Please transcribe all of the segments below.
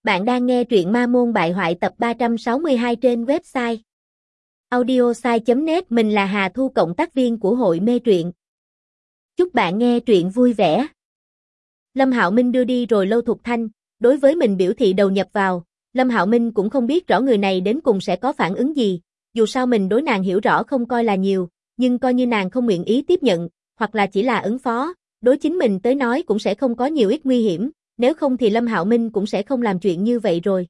Bạn đang nghe truyện Ma Môn Bại Hoại tập 362 trên website audiosai.net. Mình là Hà Thu, cộng tác viên của hội mê truyện. Chúc bạn nghe truyện vui vẻ. Lâm Hạo Minh đưa đi rồi Lâu Thục Thanh, đối với mình biểu thị đầu nhập vào. Lâm Hạo Minh cũng không biết rõ người này đến cùng sẽ có phản ứng gì, dù sao mình đối nàng hiểu rõ không coi là nhiều, nhưng coi như nàng không nguyện ý tiếp nhận, hoặc là chỉ là ứng phó, đối chính mình tới nói cũng sẽ không có nhiều ít nguy hiểm. Nếu không thì Lâm Hạo Minh cũng sẽ không làm chuyện như vậy rồi.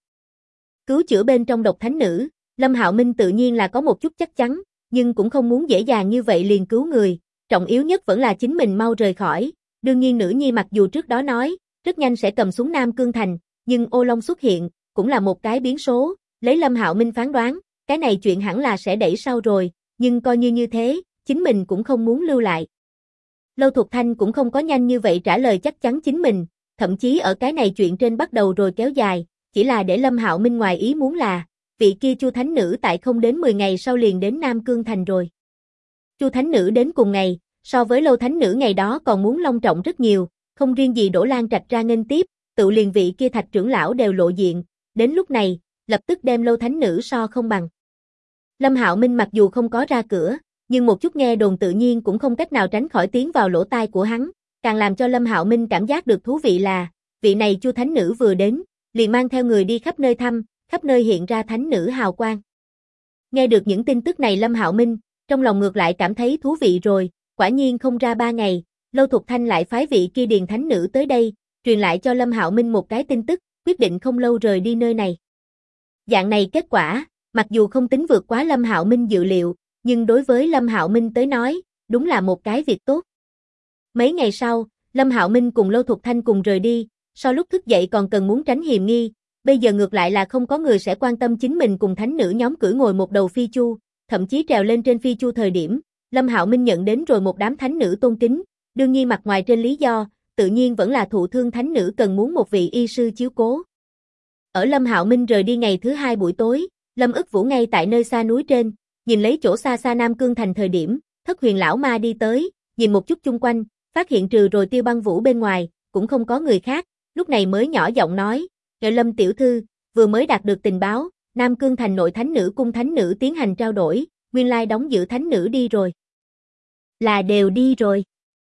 Cứu chữa bên trong độc thánh nữ, Lâm Hạo Minh tự nhiên là có một chút chắc chắn, nhưng cũng không muốn dễ dàng như vậy liền cứu người, trọng yếu nhất vẫn là chính mình mau rời khỏi. Đương nhiên nữ nhi mặc dù trước đó nói, rất nhanh sẽ cầm xuống Nam Cương Thành, nhưng Ô Long xuất hiện, cũng là một cái biến số, lấy Lâm Hạo Minh phán đoán, cái này chuyện hẳn là sẽ đẩy sau rồi, nhưng coi như thế, chính mình cũng không muốn lưu lại. Lâu Thục Thanh cũng không có nhanh như vậy trả lời chắc chắn chính mình. Thậm chí ở cái này chuyện trên bắt đầu rồi kéo dài, chỉ là để Lâm Hạo Minh ngoài ý muốn là, vị kia Chu Thánh Nữ tại không đến 10 ngày sau liền đến Nam Cương Thành rồi. Chu Thánh Nữ đến cùng ngày, so với Lâu Thánh Nữ ngày đó còn muốn long trọng rất nhiều, không riêng gì Đỗ Lan Trạch ra nghênh tiếp, tự liền vị kia Thạch trưởng lão đều lộ diện, đến lúc này, lập tức đem Lâu Thánh Nữ so không bằng. Lâm Hạo Minh mặc dù không có ra cửa, nhưng một chút nghe đồn tự nhiên cũng không cách nào tránh khỏi tiến vào lỗ tai của hắn. Càng làm cho Lâm Hạo Minh cảm giác được thú vị là, vị này Chu Thánh Nữ vừa đến, liền mang theo người đi khắp nơi thăm, khắp nơi hiện ra Thánh Nữ hào quang. Nghe được những tin tức này Lâm Hạo Minh, trong lòng ngược lại cảm thấy thú vị rồi, quả nhiên không ra 3 ngày, Lâu Thục Thanh lại phái vị kia Điền Thánh Nữ tới đây, truyền lại cho Lâm Hạo Minh một cái tin tức, quyết định không lâu rời đi nơi này. Dạng này kết quả, mặc dù không tính vượt quá Lâm Hạo Minh dự liệu, nhưng đối với Lâm Hạo Minh tới nói, đúng là một cái việc tốt. Mấy ngày sau, Lâm Hạo Minh cùng Lâu Thục Thanh cùng rời đi, sau lúc thức dậy còn cần muốn tránh hiềm nghi, bây giờ ngược lại là không có người sẽ quan tâm chính mình cùng thánh nữ nhóm cưỡi ngồi một đầu phi chu, thậm chí trèo lên trên phi chu thời điểm, Lâm Hạo Minh nhận đến rồi một đám thánh nữ tôn kính, đương nhiên mặt ngoài trên lý do, tự nhiên vẫn là thụ thương thánh nữ cần muốn một vị y sư chiếu cố. Ở Lâm Hạo Minh rời đi ngày thứ 2 buổi tối, Lâm Ức Vũ ngay tại nơi xa núi trên, nhìn lấy chỗ xa xa Nam Cương Thành thời điểm, Thất Huyền lão ma đi tới, nhìn một chút chung quanh, phát hiện trừ rồi Tiêu Băng Vũ bên ngoài, cũng không có người khác, lúc này mới nhỏ giọng nói, Lâm tiểu thư, vừa mới đạt được tình báo, Nam Cương Thành nội thánh nữ cung thánh nữ tiến hành trao đổi, nguyên lai đóng giữ thánh nữ đi rồi. Là đều đi rồi.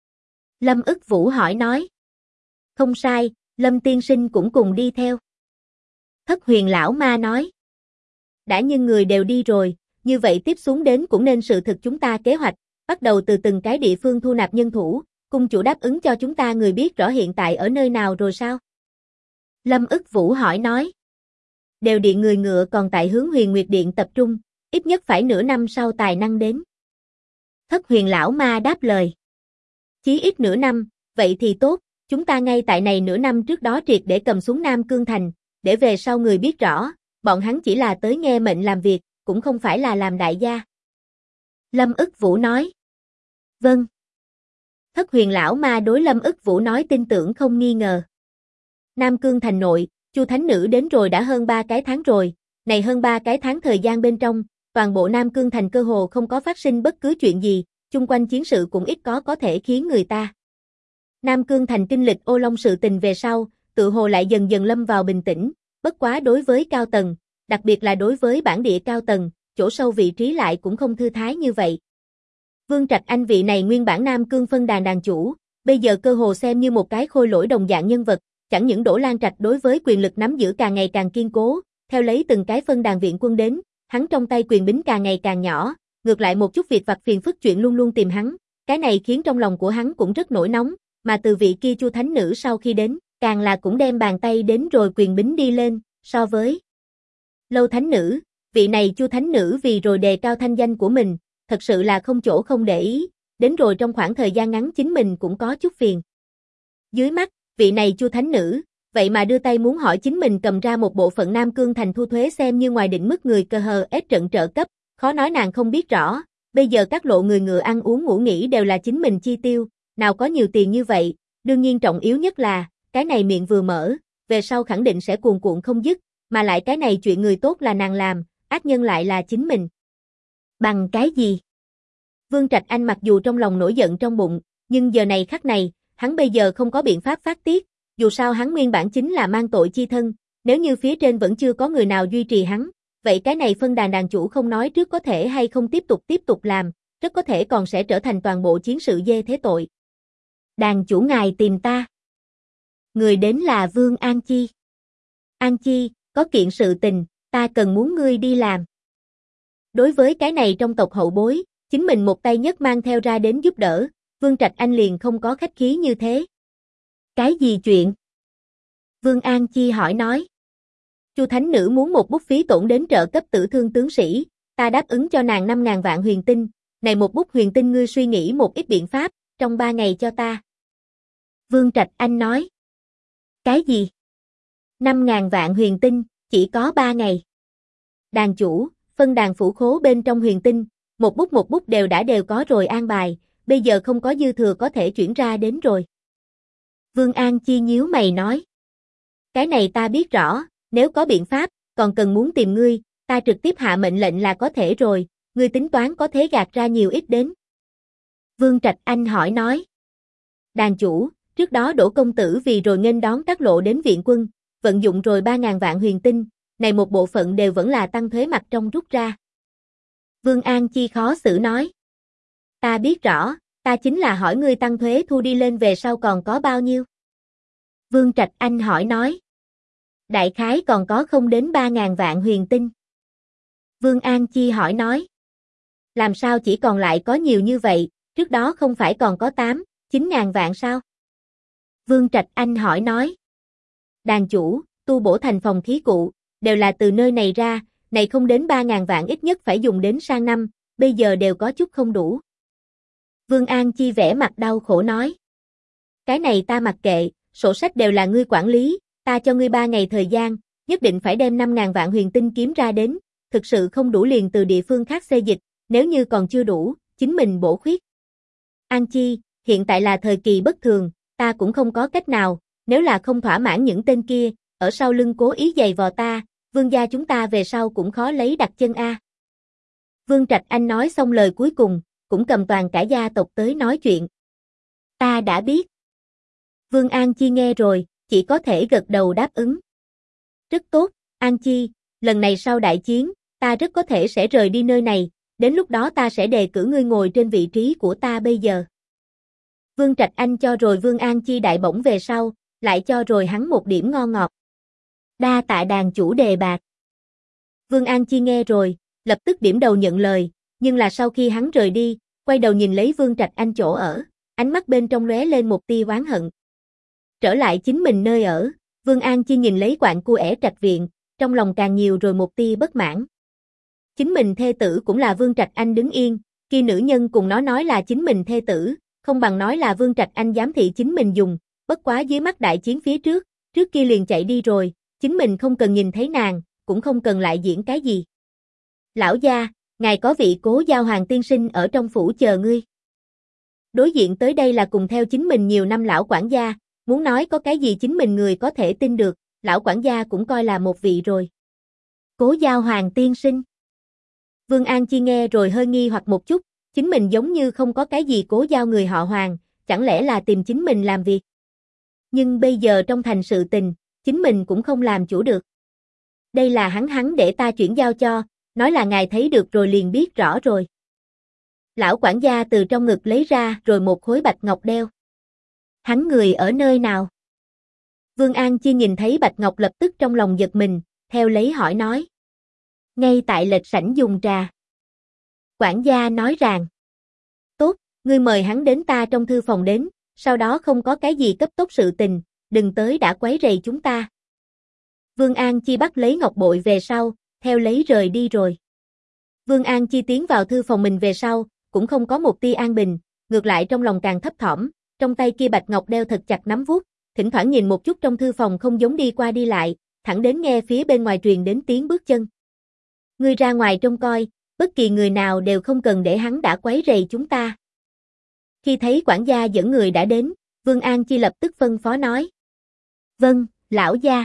Lâm Ức Vũ hỏi nói. Không sai, Lâm tiên sinh cũng cùng đi theo. Thất Huyền lão ma nói. Đã nhưng người đều đi rồi, như vậy tiếp xuống đến cũng nên sự thực chúng ta kế hoạch, bắt đầu từ từng cái địa phương thu nạp nhân thủ. Cung chủ đáp ứng cho chúng ta người biết rõ hiện tại ở nơi nào rồi sao? Lâm Ức Vũ hỏi nói. Đều điện người ngựa còn tại hướng Huyền Nguyệt Điện tập trung, ít nhất phải nửa năm sau tài năng đến. Thất Huyền lão ma đáp lời. Chí ít nửa năm, vậy thì tốt, chúng ta ngay tại này nửa năm trước đó triệt để cầm xuống Nam Cương Thành, để về sau người biết rõ, bọn hắn chỉ là tới nghe mệnh làm việc, cũng không phải là làm đại gia. Lâm Ức Vũ nói. Vâng. Thất Huyền lão ma đối Lâm Ức Vũ nói tin tưởng không nghi ngờ. Nam Cương Thành nội, Chu Thánh Nữ đến rồi đã hơn 3 cái tháng rồi, này hơn 3 cái tháng thời gian bên trong, toàn bộ Nam Cương Thành cơ hồ không có phát sinh bất cứ chuyện gì, chung quanh chiến sự cũng ít có thể khiến người ta. Nam Cương Thành kinh lịch Ô Long sự tình về sau, tự hồ lại dần dần lâm vào bình tĩnh, bất quá đối với cao tầng, đặc biệt là đối với bản địa cao tầng, chỗ sâu vị trí lại cũng không thư thái như vậy. Vương Trạch Anh vị này nguyên bản Nam Cương phân đàn đàn chủ, bây giờ cơ hồ xem như một cái khôi lỗi đồng dạng nhân vật, chẳng những Đỗ Lan Trạch đối với quyền lực nắm giữ càng ngày càng kiên cố, theo lấy từng cái phân đàn viện quân đến, hắn trong tay quyền bính càng ngày càng nhỏ, ngược lại một chút việc vặt phiền phức chuyện luôn luôn tìm hắn, cái này khiến trong lòng của hắn cũng rất nổi nóng, mà từ vị kia Chu Thánh Nữ sau khi đến, càng là cũng đem bàn tay đến rồi quyền bính đi lên, so với Lâu Thánh Nữ, vị này Chu Thánh Nữ vì rồi đề cao thanh danh của mình, thật sự là không chỗ không để ý, đến rồi trong khoảng thời gian ngắn chính mình cũng có chút phiền. Dưới mắt, vị này Chu Thánh Nữ, vậy mà đưa tay muốn hỏi chính mình cầm ra một bộ phận Nam Cương Thành thu thuế xem như ngoài định mức người cờ hờ ết trận trợ cấp, khó nói nàng không biết rõ, bây giờ các lộ người ngựa ăn uống ngủ nghỉ đều là chính mình chi tiêu, nào có nhiều tiền như vậy, đương nhiên trọng yếu nhất là, cái này miệng vừa mở, về sau khẳng định sẽ cuồn cuộn không dứt, mà lại cái này chuyện người tốt là nàng làm, ác nhân lại là chính mình. Bằng cái gì? Vương Trạch Anh mặc dù trong lòng nổi giận trong bụng, nhưng giờ này khắc này, hắn bây giờ không có biện pháp phát tiết, dù sao hắn nguyên bản chính là mang tội chi thân, nếu như phía trên vẫn chưa có người nào duy trì hắn, vậy cái này phân đàn đàn chủ không nói trước có thể hay không tiếp tục làm, rất có thể còn sẽ trở thành toàn bộ chiến sự dê thế tội. Đàn chủ ngài tìm ta. Người đến là Vương An Chi. An Chi, có kiện sự tình, ta cần muốn ngươi đi làm. Đối với cái này trong tộc hậu bối, chính mình một tay nhất mang theo ra đến giúp đỡ, Vương Trạch Anh liền không có khách khí như thế. Cái gì chuyện? Vương An Chi hỏi nói. Chu Thánh Nữ muốn một bút phí tổn đến trợ cấp tử thương tướng sĩ, ta đáp ứng cho nàng 5.000 vạn huyền tinh, này một bút huyền tinh ngươi suy nghĩ một ít biện pháp, trong 3 ngày cho ta. Vương Trạch Anh nói. Cái gì? 5.000 vạn huyền tinh, chỉ có 3 ngày. Đàn chủ, phân đàn phủ khố bên trong huyền tinh, một bút đều có rồi an bài, bây giờ không có dư thừa có thể chuyển ra đến rồi. Vương An Chi nhíu mày nói. Cái này ta biết rõ, nếu có biện pháp, còn cần muốn tìm ngươi, ta trực tiếp hạ mệnh lệnh là có thể rồi, ngươi tính toán có thể gạt ra nhiều ít đến. Vương Trạch Anh hỏi nói. Đàn chủ, trước đó Đỗ công tử vì rồi nghênh đón Trác Lộ đến viện quân, vận dụng rồi 3.000 vạn huyền tinh, này một bộ phận đều vẫn là tăng thuế mặt trong rút ra. Vương An Chi khó xử nói. Ta biết rõ, ta chính là hỏi ngươi tăng thuế thu đi lên về sau còn có bao nhiêu? Vương Trạch Anh hỏi nói. Đại khái còn có không đến 3.000 vạn huyền tinh. Vương An Chi hỏi nói. Làm sao chỉ còn lại có nhiều như vậy, trước đó không phải còn có 9.000 vạn sao? Vương Trạch Anh hỏi nói. Đàn chủ, tu bổ thành phòng thí cụ, đều là từ nơi này ra, này không đến 3.000 vạn ít nhất phải dùng đến sang năm, bây giờ đều có chút không đủ. Vương An Chi vẻ mặt đau khổ nói. Cái này ta mặc kệ, sổ sách đều là ngươi quản lý, ta cho ngươi 3 ngày thời gian, nhất định phải đem 5.000 vạn huyền tinh kiếm ra đến, thực sự không đủ liền từ địa phương khác xê dịch, nếu như còn chưa đủ, chính mình bổ khuyết. An Chi, hiện tại là thời kỳ bất thường, ta cũng không có cách nào, nếu là không thỏa mãn những tên kia, ở sau lưng cố ý giày vò ta, vương gia chúng ta về sau cũng khó lấy đặt chân a. Vương Trạch Anh nói xong lời cuối cùng, cũng cầm toàn cả gia tộc tới nói chuyện. Ta đã biết. Vương An Chi nghe rồi, chỉ có thể gật đầu đáp ứng. Rất tốt, An Chi, lần này sau đại chiến, ta rất có thể sẽ rời đi nơi này, đến lúc đó ta sẽ đề cử ngươi ngồi trên vị trí của ta bây giờ. Vương Trạch Anh cho rồi Vương An Chi đại bổng về sau, lại cho rồi hắn một điểm ngon ngọt. Đa tạ đàn chủ đề bạc. Vương An Chi nghe rồi, lập tức điểm đầu nhận lời, nhưng là sau khi hắn rời đi, quay đầu nhìn lấy Vương Trạch Anh chỗ ở, ánh mắt bên trong lóe lên một tia oán hận. Trở lại chính mình nơi ở, Vương An Chi nhìn lấy quạng cu ẻ trạch viện, trong lòng càng nhiều rồi một tia bất mãn. Chính mình thê tử cũng là Vương Trạch Anh đứng yên, kia nữ nhân cùng nó nói là chính mình thê tử, không bằng nói là Vương Trạch Anh giám thị chính mình dùng, bất quá dưới mắt đại chiến phía trước kia liền chạy đi rồi, chính mình không cần nhìn thấy nàng, cũng không cần lại diễn cái gì. Lão gia, ngài có vị Cố Giao Hoàng tiên sinh ở trong phủ chờ ngươi. Đối diện tới đây là cùng theo chính mình nhiều năm lão quản gia, muốn nói có cái gì chính mình người có thể tin được, lão quản gia cũng coi là một vị rồi. Cố Giao Hoàng tiên sinh. Vương An Chi nghe rồi hơi nghi hoặc một chút, chính mình giống như không có cái gì Cố Giao người họ Hoàng, chẳng lẽ là tìm chính mình làm việc. Nhưng bây giờ trong thành sự tình, chính mình cũng không làm chủ được. Đây là hắn để ta chuyển giao cho, nói là ngài thấy được rồi liền biết rõ rồi. Lão quản gia từ trong ngực lấy ra rồi một khối bạch ngọc đeo. Hắn người ở nơi nào? Vương An Chi nhìn thấy bạch ngọc lập tức trong lòng giật mình, theo lấy hỏi nói. Ngay tại lệch sảnh dùng trà. Quản gia nói rằng. Tốt, ngươi mời hắn đến ta trong thư phòng đến, sau đó không có cái gì cấp tốc sự tình, đừng tới đã quấy rầy chúng ta. Vương An Chi bắt lấy ngọc bội về sau, theo lấy rời đi rồi. Vương An Chi tiến vào thư phòng mình về sau, cũng không có một tia an bình, ngược lại trong lòng càng thấp thỏm, trong tay kia bạch ngọc đeo thật chặt nắm vuốt, thỉnh thoảng nhìn một chút trong thư phòng không giống đi qua đi lại, thẳng đến nghe phía bên ngoài truyền đến tiếng bước chân. Ngươi ra ngoài trông coi, bất kỳ người nào đều không cần để hắn đã quấy rầy chúng ta. Khi thấy quản gia dẫn người đã đến, Vương An Chi lập tức phân phó nói. Vâng, lão gia.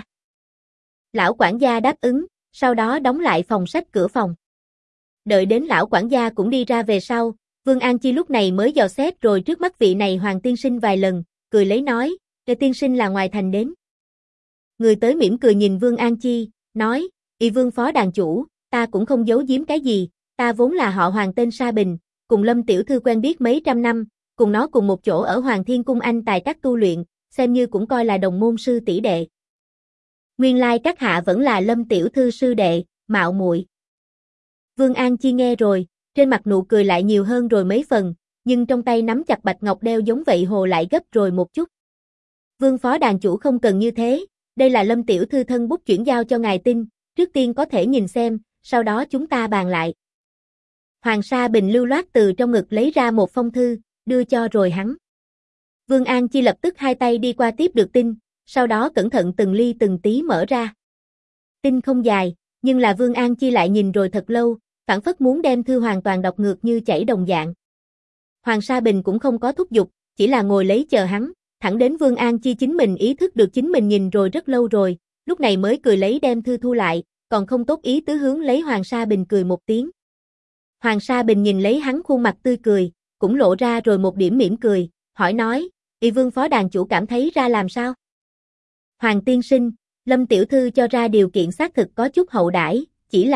Lão quản gia đáp ứng, sau đó đóng lại phòng sách cửa phòng. Đợi đến lão quản gia cũng đi ra về sau, Vương An Chi lúc này mới dò xét rồi trước mắt vị này Hoàng tiên sinh vài lần, cười lấy nói, "Tiên sinh là ngoài thành đến." người tới mỉm cười nhìn Vương An Chi, nói, Vương phó đàn chủ, ta cũng không giấu giếm cái gì, ta vốn là họ Hoàng tên Sa Bình, cùng Lâm tiểu thư quen biết mấy trăm năm, cùng nó cùng một chỗ ở Hoàng Thiên Cung anh tài các tu luyện, xem như cũng coi là đồng môn sư tỷ đệ. Nguyên lai các hạ vẫn là Lâm tiểu thư sư đệ, mạo muội. Vương An Chi nghe rồi, trên mặt nụ cười lại nhiều hơn rồi mấy phần, nhưng trong tay nắm chặt bạch ngọc đeo giống vậy hồ lại gấp rồi một chút. Vương phó đàn chủ không cần như thế, đây là Lâm tiểu thư thân bút chuyển giao cho ngài tin, trước tiên có thể nhìn xem, sau đó chúng ta bàn lại. Hoàng Sa Bình lưu loát từ trong ngực lấy ra một phong thư, đưa cho rồi hắn. Vương An Chi lập tức hai tay đi qua tiếp được tin, sau đó cẩn thận từng ly từng tí mở ra. Tin không dài, nhưng là Vương An Chi lại nhìn rồi thật lâu, phảng phất muốn đem thư hoàn toàn đọc ngược như chảy đồng dạng. Hoàng Sa Bình cũng không có thúc giục, chỉ là ngồi lấy chờ hắn, thẳng đến Vương An Chi chính mình ý thức được chính mình nhìn rồi rất lâu rồi, lúc này mới cười lấy đem thư thu lại, còn không tốt ý tứ hướng lấy Hoàng Sa Bình cười một tiếng. Hoàng Sa Bình nhìn lấy hắn khuôn mặt tươi cười, cũng lộ ra rồi một điểm mỉm cười, hỏi nói, Vương phó đàn chủ cảm thấy ra làm sao? Hoàng tiên sinh, Lâm tiểu thư cho ra điều kiện xác thực có chút hậu đãi, chỉ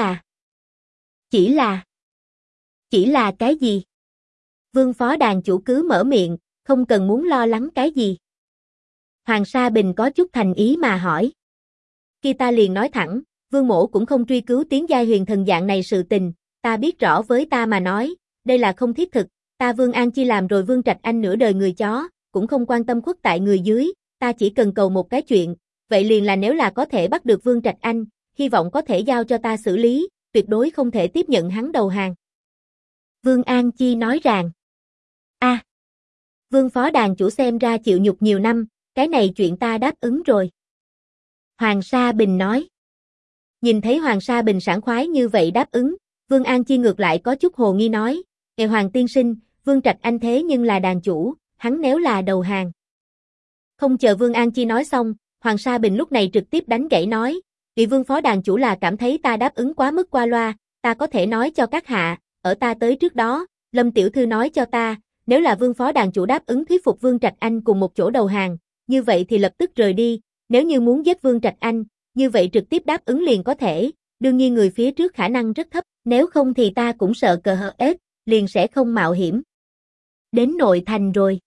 là cái gì? Vương phó đàn chủ cứ mở miệng, không cần muốn lo lắng cái gì. Hoàng Sa Bình có chút thành ý mà hỏi. Khi ta liền nói thẳng, Vương mỗ cũng không truy cứu tiến giai huyền thần dạng này sự tình, ta biết rõ với ta mà nói, đây là không thiết thực, ta Vương An Chi làm rồi Vương Trạch Anh nửa đời người chó, cũng không quan tâm khuất tại người dưới, ta chỉ cần cầu một cái chuyện, vậy liền là nếu là có thể bắt được Vương Trạch Anh, hy vọng có thể giao cho ta xử lý, tuyệt đối không thể tiếp nhận hắn đầu hàng. Vương An Chi nói rằng, Vương phó đàn chủ xem ra chịu nhục nhiều năm, cái này chuyện ta đáp ứng rồi. Hoàng Sa Bình nói. Nhìn thấy Hoàng Sa Bình sảng khoái như vậy đáp ứng, Vương An Chi ngược lại có chút hồ nghi nói, Hoàng tiên sinh, Vương Trạch Anh thế nhưng là đàn chủ, hắn nếu là đầu hàng. Không chờ Vương An Chi nói xong, Hoàng Sa Bình lúc này trực tiếp đánh gãy nói, vì Vương phó đàn chủ là cảm thấy ta đáp ứng quá mức qua loa, ta có thể nói cho các hạ, ở ta tới trước đó, Lâm tiểu thư nói cho ta, nếu là Vương phó đàn chủ đáp ứng thuyết phục Vương Trạch Anh cùng một chỗ đầu hàng, như vậy thì lập tức rời đi, nếu như muốn giết Vương Trạch Anh, như vậy trực tiếp đáp ứng liền có thể, đương nhiên người phía trước khả năng rất thấp, nếu không thì ta cũng sợ cờ hờ ết, liền sẽ không mạo hiểm. Đến nội thành rồi.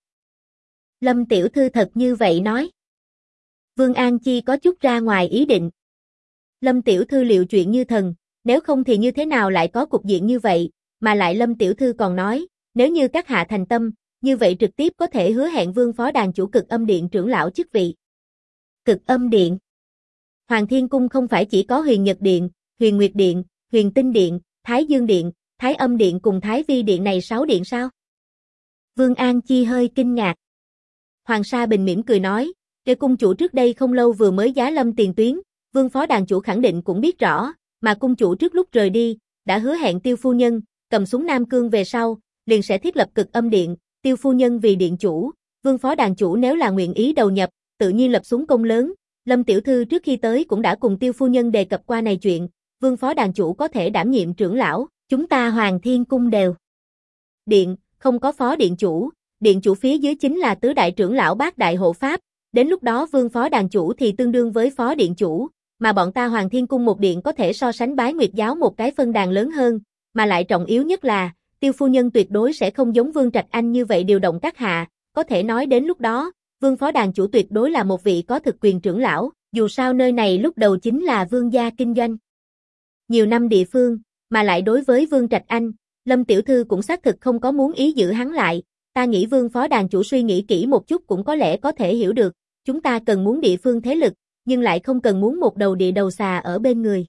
Lâm tiểu thư thật như vậy nói. Vương An Chi có chút ra ngoài ý định. Lâm tiểu thư liệu chuyện như thần, nếu không thì như thế nào lại có cục diện như vậy, mà lại Lâm tiểu thư còn nói, nếu như các hạ thành tâm, như vậy trực tiếp có thể hứa hẹn Vương phó đàn chủ Cực Âm Điện trưởng lão chức vị. Cực Âm Điện. Hoàng Thiên Cung không phải chỉ có Huyền Nhật Điện, Huyền Nguyệt Điện, Huyền Tinh Điện, Thái Dương Điện, Thái Âm Điện cùng Thái Vi Điện này 6 điện sao? Vương An Chi hơi kinh ngạc. Hoàng Sa Bình mỉm cười nói, cái cung chủ trước đây không lâu vừa mới giá lâm tiền tuyến, Vương phó đàn chủ khẳng định cũng biết rõ, mà cung chủ trước lúc rời đi, đã hứa hẹn Tiêu phu nhân, cầm súng Nam Cương về sau, liền sẽ thiết lập Cực Âm Điện, Tiêu phu nhân vì điện chủ, Vương phó đàn chủ nếu là nguyện ý đầu nhập, tự nhiên lập xuống công lớn. Lâm tiểu thư trước khi tới cũng đã cùng Tiêu phu nhân đề cập qua này chuyện, Vương phó đàn chủ có thể đảm nhiệm trưởng lão, chúng ta Hoàng Thiên Cung đều. Điện, không có phó điện chủ phía dưới chính là tứ đại trưởng lão bát đại hộ pháp, đến lúc đó Vương phó đàn chủ thì tương đương với phó điện chủ, mà bọn ta Hoàng Thiên Cung một điện có thể so sánh Bái Nguyệt giáo một cái phân đàn lớn hơn, mà lại trọng yếu nhất là, Tiêu phu nhân tuyệt đối sẽ không giống Vương Trạch Anh như vậy điều động các hạ, có thể nói đến lúc đó, Vương phó đàn chủ tuyệt đối là một vị có thực quyền trưởng lão, dù sao nơi này lúc đầu chính là Vương gia kinh doanh. Nhiều năm địa phương, mà lại đối với Vương Trạch Anh, Lâm tiểu thư cũng xác thực không có muốn ý giữ hắn lại, ta nghĩ Vương phó đàn chủ suy nghĩ kỹ một chút cũng có lẽ có thể hiểu được, chúng ta cần muốn địa phương thế lực, nhưng lại không cần muốn một đầu địa đầu xà ở bên người.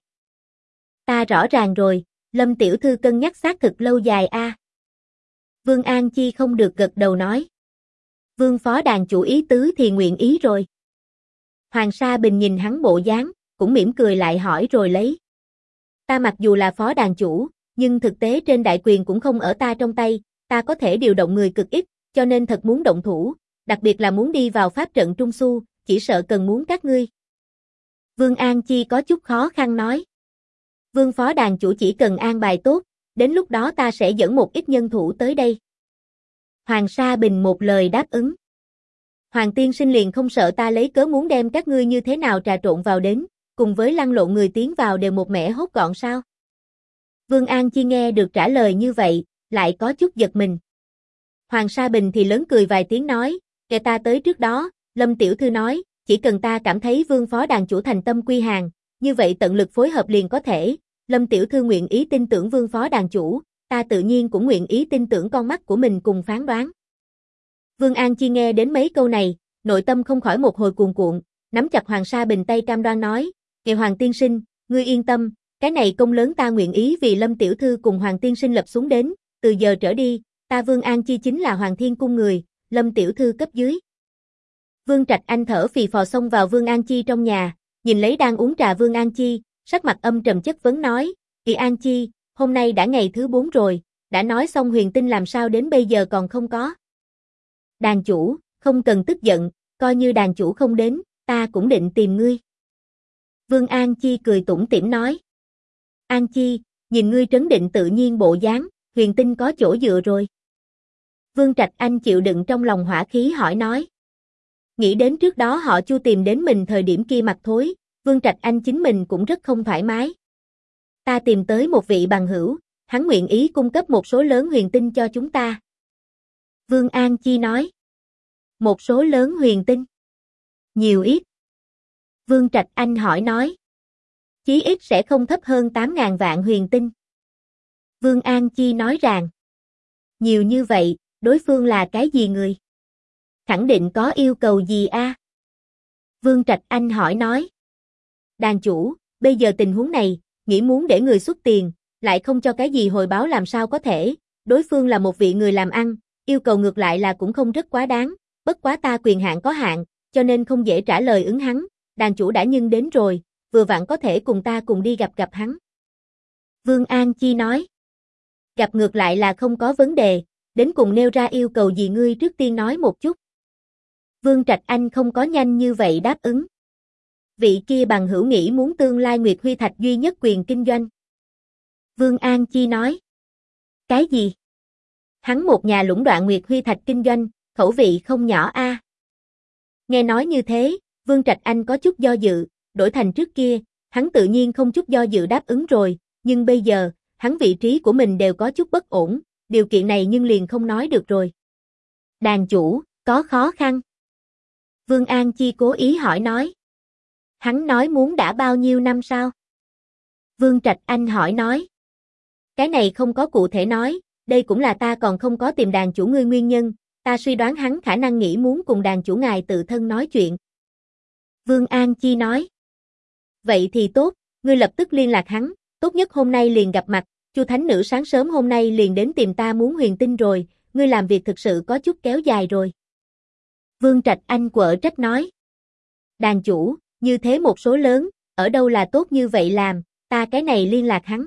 Ta rõ ràng rồi, Lâm tiểu thư cân nhắc xác thực lâu dài a. Vương An Chi không được gật đầu nói. Vương phó đàn chủ ý tứ thì nguyện ý rồi. Hoàng Sa Bình nhìn hắn bộ dáng, cũng mỉm cười lại hỏi rồi lấy. Ta mặc dù là phó đàn chủ, nhưng thực tế trên đại quyền cũng không ở ta trong tay, ta có thể điều động người cực ít, cho nên thật muốn động thủ, đặc biệt là muốn đi vào pháp trận Trung Su, chỉ sợ cần muốn các ngươi. Vương An Chi có chút khó khăn nói. Vương phó đàn chủ chỉ cần an bài tốt, đến lúc đó ta sẽ dẫn một ít nhân thủ tới đây. Hoàng Sa Bình một lời đáp ứng. Hoàng tiên sinh liền không sợ ta lấy cớ muốn đem các ngươi như thế nào trà trộn vào đến, cùng với lăn lộn người tiến vào đều một mẻ hốt gọn sao? Vương An Chi nghe được trả lời như vậy, lại có chút giật mình. Hoàng Sa Bình thì lớn cười vài tiếng nói, kể ta tới trước đó, Lâm tiểu thư nói, chỉ cần ta cảm thấy Vương phó đàn chủ thành tâm quy hàng, như vậy tận lực phối hợp liền có thể, Lâm tiểu thư nguyện ý tin tưởng Vương phó đàn chủ, ta tự nhiên cũng nguyện ý tin tưởng con mắt của mình cùng phán đoán. Vương An Chi nghe đến mấy câu này, nội tâm không khỏi một hồi cuồn cuộn, nắm chặt Hoàng Sa Bình tay cam đoan nói, kìa Hoàng tiên sinh, ngươi yên tâm, cái này công lớn ta nguyện ý vì Lâm tiểu thư cùng Hoàng tiên sinh lập xuống đến, từ giờ trở đi, ta Vương An Chi chính là Hoàng Thiên Cung người, Lâm tiểu thư cấp dưới. Vương Trạch Anh thở phì phò xông vào Vương An Chi trong nhà, nhìn lấy đang uống trà Vương An Chi, sắc mặt âm trầm chất vấn nói, Kỳ An Chi, hôm nay đã ngày thứ 4 rồi, đã nói xong huyền tinh làm sao đến bây giờ còn không có. Đàn chủ, không cần tức giận, coi như đàn chủ không đến, ta cũng định tìm ngươi. Vương An Chi cười tủm tỉm nói. An Chi, nhìn ngươi trấn định tự nhiên bộ dáng, huyền tinh có chỗ dựa rồi. Vương Trạch Anh chịu đựng trong lòng hỏa khí hỏi nói. Nghĩ đến trước đó họ Chu tìm đến mình thời điểm kia mặt thối, Vương Trạch Anh chính mình cũng rất không thoải mái. Ta tìm tới một vị bằng hữu, hắn nguyện ý cung cấp một số lớn huyền tinh cho chúng ta. Vương An Chi nói. Một số lớn huyền tinh. Nhiều ít. Vương Trạch Anh hỏi nói. Chí ít sẽ không thấp hơn 8.000 vạn huyền tinh. Vương An Chi nói rằng. Nhiều như vậy, đối phương là cái gì người? Khẳng định có yêu cầu gì a? Vương Trạch Anh hỏi nói. Đàn chủ, bây giờ tình huống này, nghĩ muốn để người xuất tiền, lại không cho cái gì hồi báo làm sao có thể, đối phương là một vị người làm ăn, yêu cầu ngược lại là cũng không rất quá đáng, bất quá ta quyền hạn có hạn, cho nên không dễ trả lời ứng hắn, đàn chủ đã nhưng đến rồi, vừa vặn có thể cùng ta cùng đi gặp hắn. Vương An Chi nói. Gặp ngược lại là không có vấn đề, đến cùng nêu ra yêu cầu gì ngươi trước tiên nói một chút. Vương Trạch Anh không có nhanh như vậy đáp ứng. Vị kia bằng hữu nghĩ muốn tương lai Nguyệt Huy Thạch duy nhất quyền kinh doanh. Vương An Chi nói. Cái gì? Hắn một nhà lũng đoạn Nguyệt Huy Thạch kinh doanh, khẩu vị không nhỏ a. Nghe nói như thế, Vương Trạch Anh có chút do dự, đổi thành trước kia, hắn tự nhiên không chút do dự đáp ứng rồi, nhưng bây giờ, hắn vị trí của mình đều có chút bất ổn, điều kiện này nhưng liền không nói được rồi. Đàn chủ, có khó khăn? Vương An Chi cố ý hỏi nói. Hắn nói muốn đã bao nhiêu năm sao? Vương Trạch Anh hỏi nói. Cái này không có cụ thể nói, đây cũng là ta còn không có tìm đàn chủ ngươi nguyên nhân, ta suy đoán hắn khả năng nghĩ muốn cùng đàn chủ ngài tự thân nói chuyện. Vương An Chi nói. Vậy thì tốt, ngươi lập tức liên lạc hắn, tốt nhất hôm nay liền gặp mặt, Chu Thánh Nữ sáng sớm hôm nay liền đến tìm ta muốn huyền tinh rồi, ngươi làm việc thực sự có chút kéo dài rồi. Vương Trạch Anh quở trách nói. Đàn chủ, như thế một số lớn, ở đâu là tốt như vậy làm, ta cái này liên lạc hắn.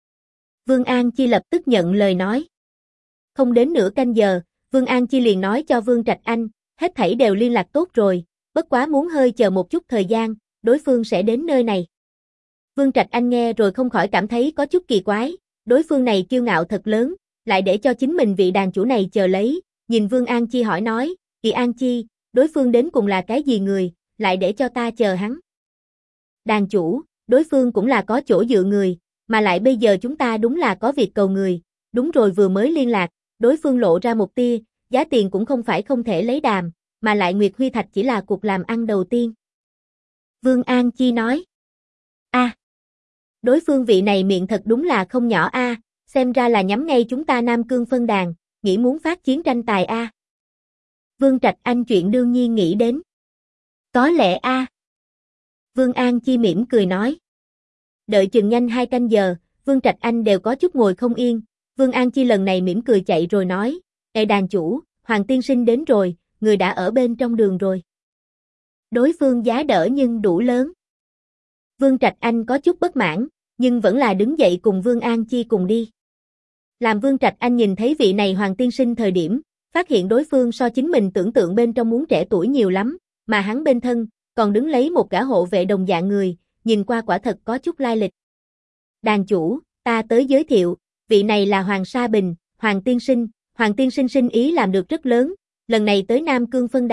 Vương An Chi lập tức nhận lời nói. Không đến nửa canh giờ, Vương An Chi liền nói cho Vương Trạch Anh, hết thảy đều liên lạc tốt rồi, bất quá muốn hơi chờ một chút thời gian, đối phương sẽ đến nơi này. Vương Trạch Anh nghe rồi không khỏi cảm thấy có chút kỳ quái, đối phương này kiêu ngạo thật lớn, lại để cho chính mình vị đàn chủ này chờ lấy, nhìn Vương An Chi hỏi nói, Kỳ An Chi, đối phương đến cùng là cái gì người, lại để cho ta chờ hắn. Đàn chủ, đối phương cũng là có chỗ dựa người, mà lại bây giờ chúng ta đúng là có việc cầu người, đúng rồi vừa mới liên lạc, đối phương lộ ra một tia, giá tiền cũng không phải không thể lấy đàm, mà lại Nguyệt Huy Thạch chỉ là cuộc làm ăn đầu tiên. Vương An Chi nói. Đối phương vị này miệng thật đúng là không nhỏ a, xem ra là nhắm ngay chúng ta Nam Cương phân đàn, nghĩ muốn phát chiến tranh tài a. Vương Trạch Anh chuyện đương nhiên nghĩ đến. Có lẽ a. Vương An Chi mỉm cười nói. Đợi chừng nhanh 2 canh giờ, Vương Trạch Anh đều có chút ngồi không yên, Vương An Chi lần này mỉm cười chạy rồi nói, Ê đàn chủ, Hoàng tiên sinh đến rồi, người đã ở bên trong đường rồi. Đối phương giá đỡ nhưng đủ lớn. Vương Trạch Anh có chút bất mãn, nhưng vẫn là đứng dậy cùng Vương An Chi cùng đi. Làm Vương Trạch Anh nhìn thấy vị này Hoàng tiên sinh thời điểm, phát hiện đối phương so chính mình tưởng tượng bên trong muốn trẻ tuổi nhiều lắm, mà hắn bên thân, còn đứng lấy một gã hộ vệ đồng dạng người, nhìn qua quả thật có chút lai lịch. Đàn chủ, ta tới giới thiệu, vị này là Hoàng Sa Bình, Hoàng tiên sinh sinh ý làm được rất lớn, lần này tới Nam Cương phân đàn,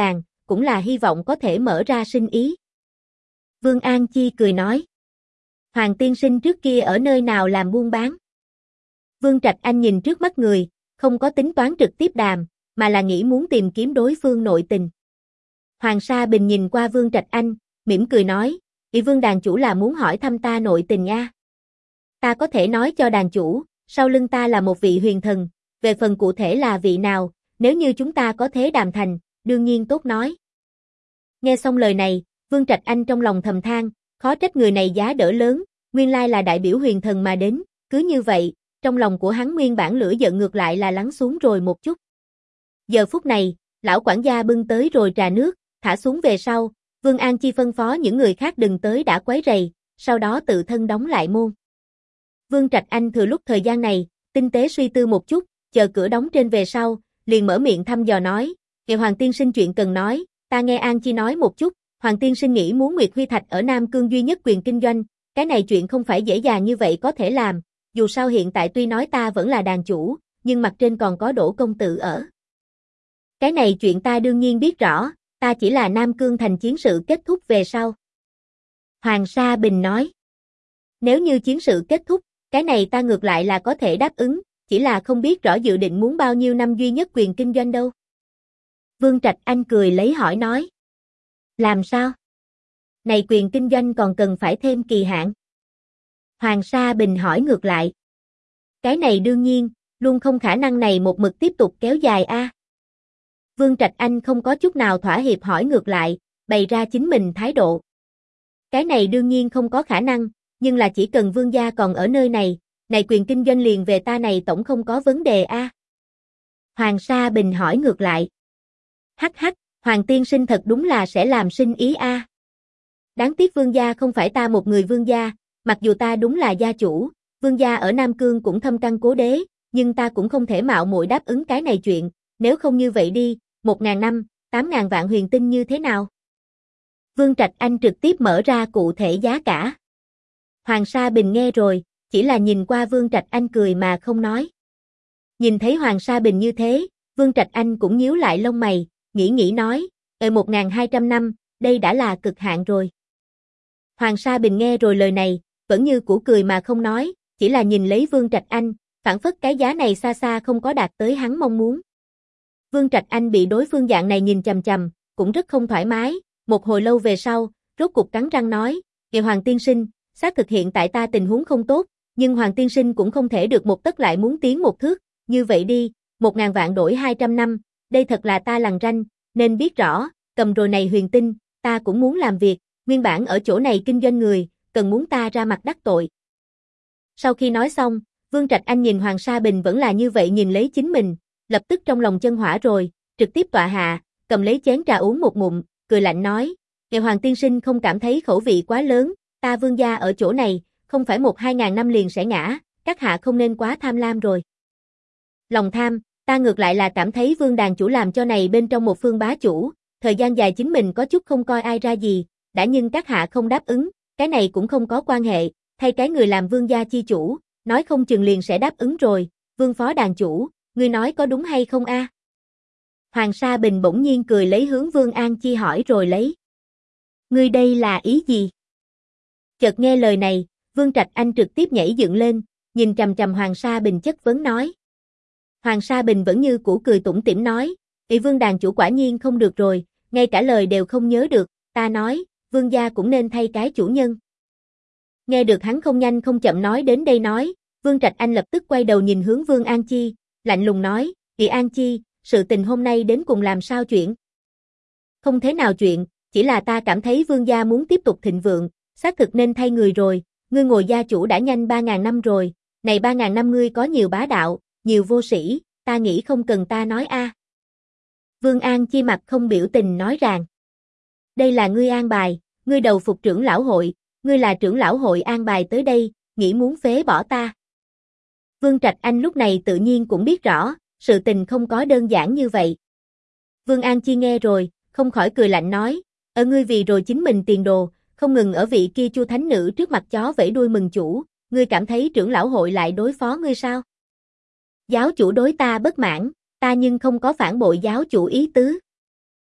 cũng là hy vọng có thể mở ra sinh ý. Vương An Chi cười nói. Hoàng tiên sinh trước kia ở nơi nào làm buôn bán? Vương Trạch Anh nhìn trước mắt người, không có tính toán trực tiếp đàm, mà là nghĩ muốn tìm kiếm đối phương nội tình. Hoàng Sa Bình nhìn qua Vương Trạch Anh, mỉm cười nói, Vương đàn chủ là muốn hỏi thăm ta nội tình nha. Ta có thể nói cho đàn chủ, sau lưng ta là một vị huyền thần, về phần cụ thể là vị nào, nếu như chúng ta có thế đàm thành, đương nhiên tốt nói. Nghe xong lời này, Vương Trạch Anh trong lòng thầm than, khó trách người này giá đỡ lớn, nguyên lai là đại biểu huyền thần mà đến, cứ như vậy, trong lòng của hắn nguyên bản lửa giận ngược lại là lắng xuống rồi một chút. Giờ phút này, lão quản gia bưng tới rồi trà nước, thả xuống về sau, Vương An Chi phân phó những người khác đừng tới đã quấy rầy, sau đó tự thân đóng lại môn. Vương Trạch Anh thừa lúc thời gian này, tinh tế suy tư một chút, chờ cửa đóng trên về sau, liền mở miệng thăm dò nói, "Nghe Hoàng tiên sinh chuyện cần nói, ta nghe An Chi nói một chút, Hoàng tiên sinh nghĩ muốn Nguyệt Huy Thạch ở Nam Cương duy nhất quyền kinh doanh, cái này chuyện không phải dễ dàng như vậy có thể làm, dù sao hiện tại tuy nói ta vẫn là đàn chủ, nhưng mặt trên còn có Đỗ công tử ở. Cái này chuyện ta đương nhiên biết rõ, ta chỉ là Nam Cương thành chiến sự kết thúc về sau." Hoàng Sa Bình nói, "Nếu như chiến sự kết thúc, cái này ta ngược lại là có thể đáp ứng, chỉ là không biết rõ dự định muốn bao nhiêu năm duy nhất quyền kinh doanh đâu." Vương Trạch Anh cười lấy hỏi nói, "Làm sao? Này quyền kinh doanh còn cần phải thêm kỳ hạn?" Hoàng Sa Bình hỏi ngược lại, "Cái này đương nhiên, luôn không khả năng này một mực tiếp tục kéo dài a." Vương Trạch Anh không có chút nào thỏa hiệp hỏi ngược lại, bày ra chính mình thái độ. "Cái này đương nhiên không có khả năng, nhưng là chỉ cần vương gia còn ở nơi này, này quyền kinh doanh liền về ta này tổng không có vấn đề a." Hoàng Sa Bình hỏi ngược lại, "Hắc hắc, Hoàng tiên sinh thật đúng là sẽ làm sinh ý a. Đáng tiếc vương gia không phải ta một người vương gia, mặc dù ta đúng là gia chủ, vương gia ở Nam Cương cũng thâm căn cố đế, nhưng ta cũng không thể mạo muội đáp ứng cái này chuyện, nếu không như vậy đi, 1.000 năm, 8.000 vạn huyền tinh như thế nào?" Vương Trạch Anh trực tiếp mở ra cụ thể giá cả. Hoàng Sa Bình nghe rồi, chỉ là nhìn qua Vương Trạch Anh cười mà không nói. Nhìn thấy Hoàng Sa Bình như thế, Vương Trạch Anh cũng nhíu lại lông mày, nghĩ nói, 1.200 năm, đây đã là cực hạn rồi. Hoàng Sa Bình nghe rồi lời này, vẫn như cũ cười mà không nói, chỉ là nhìn lấy Vương Trạch Anh, phản phất cái giá này xa xa không có đạt tới hắn mong muốn. Vương Trạch Anh bị đối phương dạng này nhìn chằm chằm, cũng rất không thoải mái, một hồi lâu về sau, rốt cục cắn răng nói, "Nghe Hoàng tiên sinh, xác thực hiện tại ta tình huống không tốt, nhưng Hoàng tiên sinh cũng không thể được một tấc lại muốn tiến một thước, như vậy đi, 1.000 vạn đổi 200 năm, đây thật là ta lằn ranh, nên biết rõ, cầm rồi này huyền tinh, ta cũng muốn làm việc, nguyên bản ở chỗ này kinh doanh người, cần muốn ta ra mặt đắc tội." Sau khi nói xong, Vương Trạch Anh nhìn Hoàng Sa Bình vẫn là như vậy nhìn lấy chính mình, lập tức trong lòng chân hỏa rồi, trực tiếp tọa hạ, cầm lấy chén trà uống một ngụm, cười lạnh nói, "Nghe Hoàng tiên sinh không cảm thấy khẩu vị quá lớn, ta vương gia ở chỗ này, không phải 1-2 ngàn năm liền sẽ ngã, các hạ không nên quá tham lam rồi." Lòng tham, ta ngược lại là cảm thấy Vương đàn chủ làm cho này bên trong một phương bá chủ, thời gian dài chính mình có chút không coi ai ra gì, đã nhưng các hạ không đáp ứng, cái này cũng không có quan hệ, thay cái người làm vương gia chi chủ, nói không chừng liền sẽ đáp ứng rồi, Vương phó đàn chủ, ngươi nói có đúng hay không a? Hoàng Sa Bình bỗng nhiên cười lấy hướng Vương An Chi hỏi rồi lấy. "Ngươi đây là ý gì?" Chợt nghe lời này, Vương Trạch Anh trực tiếp nhảy dựng lên, nhìn chằm chằm Hoàng Sa Bình chất vấn nói. Hoàng Sa Bình vẫn như cũ cười tủm tỉm nói, Vương đàn chủ quả nhiên không được rồi, ngay cả lời đều không nhớ được, ta nói, Vương gia cũng nên thay cái chủ nhân." Nghe được hắn không nhanh không chậm nói đến đây nói, Vương Trạch Anh lập tức quay đầu nhìn hướng Vương An Chi, lạnh lùng nói, An Chi, sự tình hôm nay đến cùng làm sao chuyện?" "Không thế nào chuyện, chỉ là ta cảm thấy vương gia muốn tiếp tục thịnh vượng, xác thực nên thay người rồi, ngươi ngồi gia chủ đã nhanh 3.000 năm rồi, này 3.000 năm ngươi có nhiều bá đạo, nhiều vô sĩ, ta nghĩ không cần ta nói a." Vương An Chi mặt không biểu tình nói rằng, "Đây là ngươi an bài, ngươi đầu phục trưởng lão hội, ngươi là trưởng lão hội an bài tới đây, nghĩ muốn phế bỏ ta." Vương Trạch Anh lúc này tự nhiên cũng biết rõ, sự tình không có đơn giản như vậy. Vương An Chi nghe rồi, không khỏi cười lạnh nói, ngươi vì rồi chính mình tiền đồ, không ngừng ở vị kia Chu thánh nữ trước mặt chó vẫy đuôi mừng chủ, ngươi cảm thấy trưởng lão hội lại đối phó ngươi sao? Giáo chủ đối ta bất mãn, ta nhưng không có phản bội giáo chủ ý tứ."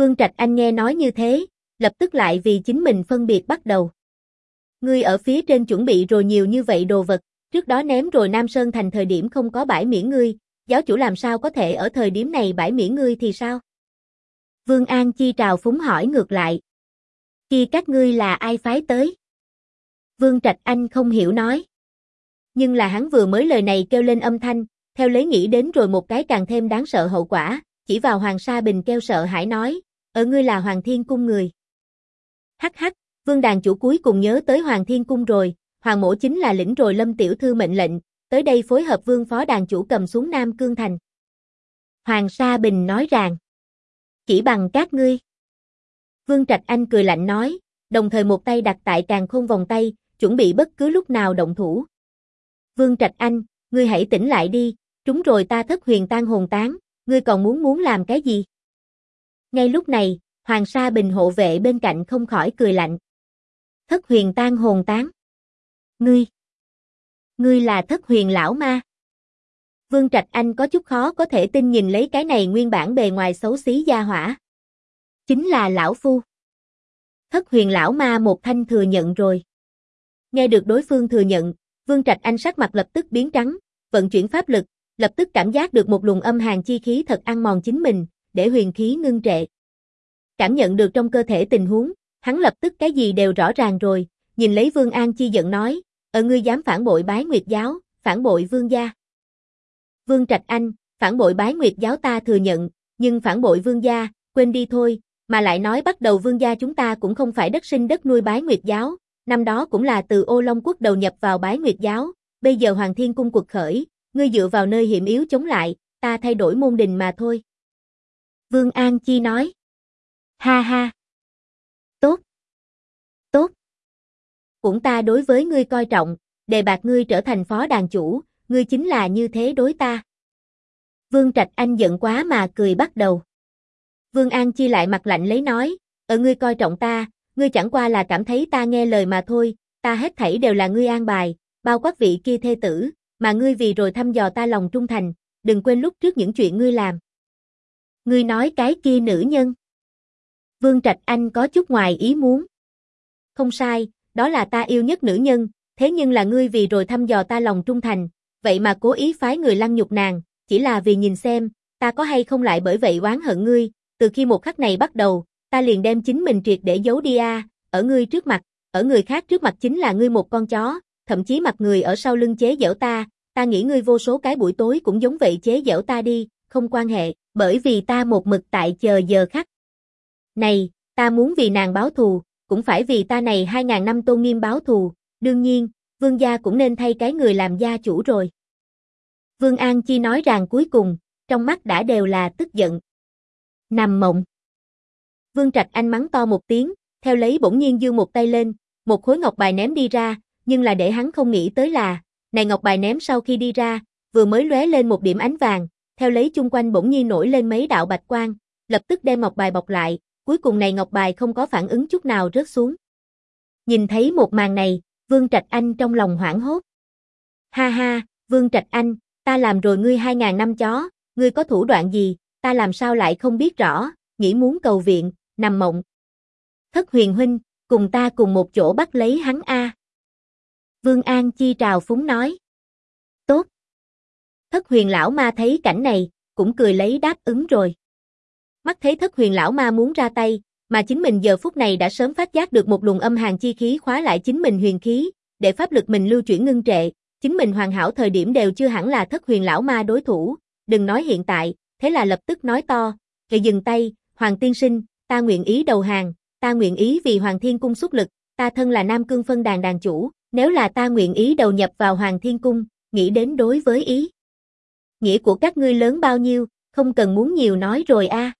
Vương Trạch Anh nghe nói như thế, lập tức lại vì chính mình phân biệt bắt đầu. Ngươi ở phía trên chuẩn bị rồi nhiều như vậy đồ vật, trước đó ném rồi Nam Sơn Thành thời điểm không có bãi miễn ngươi, giáo chủ làm sao có thể ở thời điểm này bãi miễn ngươi thì sao? Vương An Chi trào phúng hỏi ngược lại. Kia các ngươi là ai phái tới? Vương Trạch Anh không hiểu nói. Nhưng là hắn vừa mới lời này kêu lên âm thanh, theo lấy nghĩ đến rồi một cái càng thêm đáng sợ hậu quả, chỉ vào Hoàng Sa Bình kêu sợ hãi nói, ở ngươi là Hoàng Thiên Cung người. Hắc hắc, Vương đàn chủ cuối cùng nhớ tới Hoàng Thiên Cung rồi, Hoàng mỗ chính là lĩnh rồi Lâm tiểu thư mệnh lệnh, tới đây phối hợp Vương phó đàn chủ cầm xuống Nam Cương Thành. Hoàng Sa Bình nói rằng, chỉ bằng các ngươi. Vương Trạch Anh cười lạnh nói, đồng thời một tay đặt tại càn khôn vòng tay, chuẩn bị bất cứ lúc nào động thủ. Vương Trạch Anh, ngươi hãy tỉnh lại đi, trúng rồi ta Thất Huyền Tang hồn tán, ngươi còn muốn làm cái gì? Ngay lúc này, Hoàng Sa Bình hộ vệ bên cạnh không khỏi cười lạnh. Thất Huyền Tang hồn tán. Ngươi là Thất Huyền lão ma. Vương Trạch Anh có chút khó có thể tin nhìn lấy cái này nguyên bản bề ngoài xấu xí gia hỏa. Chính là lão phu. Thất Huyền lão ma một thanh thừa nhận rồi. Nghe được đối phương thừa nhận, Vương Trạch Anh sắc mặt lập tức biến trắng, vận chuyển pháp lực, lập tức cảm giác được một luồng âm hàn chi khí thật ăn mòn chính mình, để huyền khí ngưng trệ. Cảm nhận được trong cơ thể tình huống, hắn lập tức cái gì đều rõ ràng rồi, nhìn lấy Vương An Chi giận nói, ngươi dám phản bội Bái Nguyệt giáo, phản bội Vương gia. Vương Trạch Anh, phản bội Bái Nguyệt giáo ta thừa nhận, nhưng phản bội Vương gia, quên đi thôi, mà lại nói bắt đầu Vương gia chúng ta cũng không phải đất sinh đất nuôi Bái Nguyệt giáo, năm đó cũng là từ Ô Long quốc đầu nhập vào Bái Nguyệt giáo, bây giờ Hoàng Thiên Cung cuộc khởi, ngươi dựa vào nơi hiểm yếu chống lại, ta thay đổi môn đình mà thôi. Vương An Chi nói. Ha ha. Tốt. Tốt. Cũng ta đối với ngươi coi trọng, đề bạt ngươi trở thành phó đàn chủ, ngươi chính là như thế đối ta. Vương Trạch Anh giận quá mà cười bắt đầu. Vương An Chi lại mặt lạnh lấy nói, ngươi coi trọng ta, ngươi chẳng qua là cảm thấy ta nghe lời mà thôi, ta hết thảy đều là ngươi an bài, bao quát vị kia thê tử, mà ngươi vì rồi thăm dò ta lòng trung thành, đừng quên lúc trước những chuyện ngươi làm. Ngươi nói cái kia nữ nhân. Vương Trạch Anh có chút ngoài ý muốn. Không sai, đó là ta yêu nhất nữ nhân, thế nhưng là ngươi vì rồi thăm dò ta lòng trung thành, vậy mà cố ý phái người lăng nhục nàng, chỉ là vì nhìn xem, ta có hay không lại bởi vậy oán hận ngươi, từ khi một khắc này bắt đầu, ta liền đem chính mình triệt để giấu đi ở ngươi trước mặt, ở người khác trước mặt chính là ngươi một con chó, thậm chí mặt người ở sau lưng chế giễu ta nghĩ ngươi vô số cái buổi tối cũng giống vậy chế giễu ta đi, không quan hệ, bởi vì ta một mực tại chờ giờ khắc. Này, ta muốn vì nàng báo thù, cũng phải vì ta này 2000 năm tôn nghiêm báo thù, đương nhiên, Vương gia cũng nên thay cái người làm gia chủ rồi. Vương An Chi nói rằng cuối cùng, trong mắt đã đều là tức giận. Nằm mộng. Vương Trạch Anh mắng to một tiếng, theo lấy bỗng nhiên giương một tay lên, một khối ngọc bài ném đi ra, nhưng là để hắn không nghĩ tới là, này ngọc bài ném sau khi đi ra, vừa mới lóe lên một điểm ánh vàng, theo lấy chung quanh bỗng nhiên nổi lên mấy đạo bạch quang, lập tức đem ngọc bài bọc lại, cuối cùng này ngọc bài không có phản ứng chút nào rớt xuống. Nhìn thấy một màn này, Vương Trạch Anh trong lòng hoảng hốt. Ha ha, Vương Trạch Anh, ta làm rồi ngươi 2000 năm chó, ngươi có thủ đoạn gì, ta làm sao lại không biết rõ, nghĩ muốn cầu viện, nằm mộng. Thất Huyền huynh, cùng ta cùng một chỗ bắt lấy hắn a. Vương An Chi trào phúng nói. Tốt. Thất Huyền lão ma thấy cảnh này, cũng cười lấy đáp ứng rồi. Mắt thấy Thất Huyền lão ma muốn ra tay, mà chính mình giờ phút này đã sớm phát giác được một luồng âm hàn chi khí khóa lại chính mình huyền khí, để pháp lực mình lưu chuyển ngưng trệ, chính mình hoàn hảo thời điểm đều chưa hẳn là Thất Huyền lão ma đối thủ, đừng nói hiện tại, thế là lập tức nói to, dừng tay, Hoàng tiên sinh, ta nguyện ý đầu hàng, ta nguyện ý vì Hoàng Thiên Cung xuất lực, ta thân là Nam Cương phân đàn đàn chủ, nếu là ta nguyện ý đầu nhập vào Hoàng Thiên Cung, nghĩ đến đối với ý. Nghĩa của các ngươi lớn bao nhiêu, không cần muốn nhiều nói rồi a.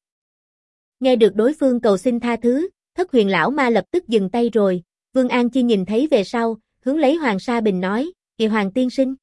Nghe được đối phương cầu xin tha thứ, Thất Huyền lão ma lập tức dừng tay rồi, Vương An Chi nhìn thấy về sau, hướng lấy Hoàng Sa Bình nói, Hoàng tiên sinh.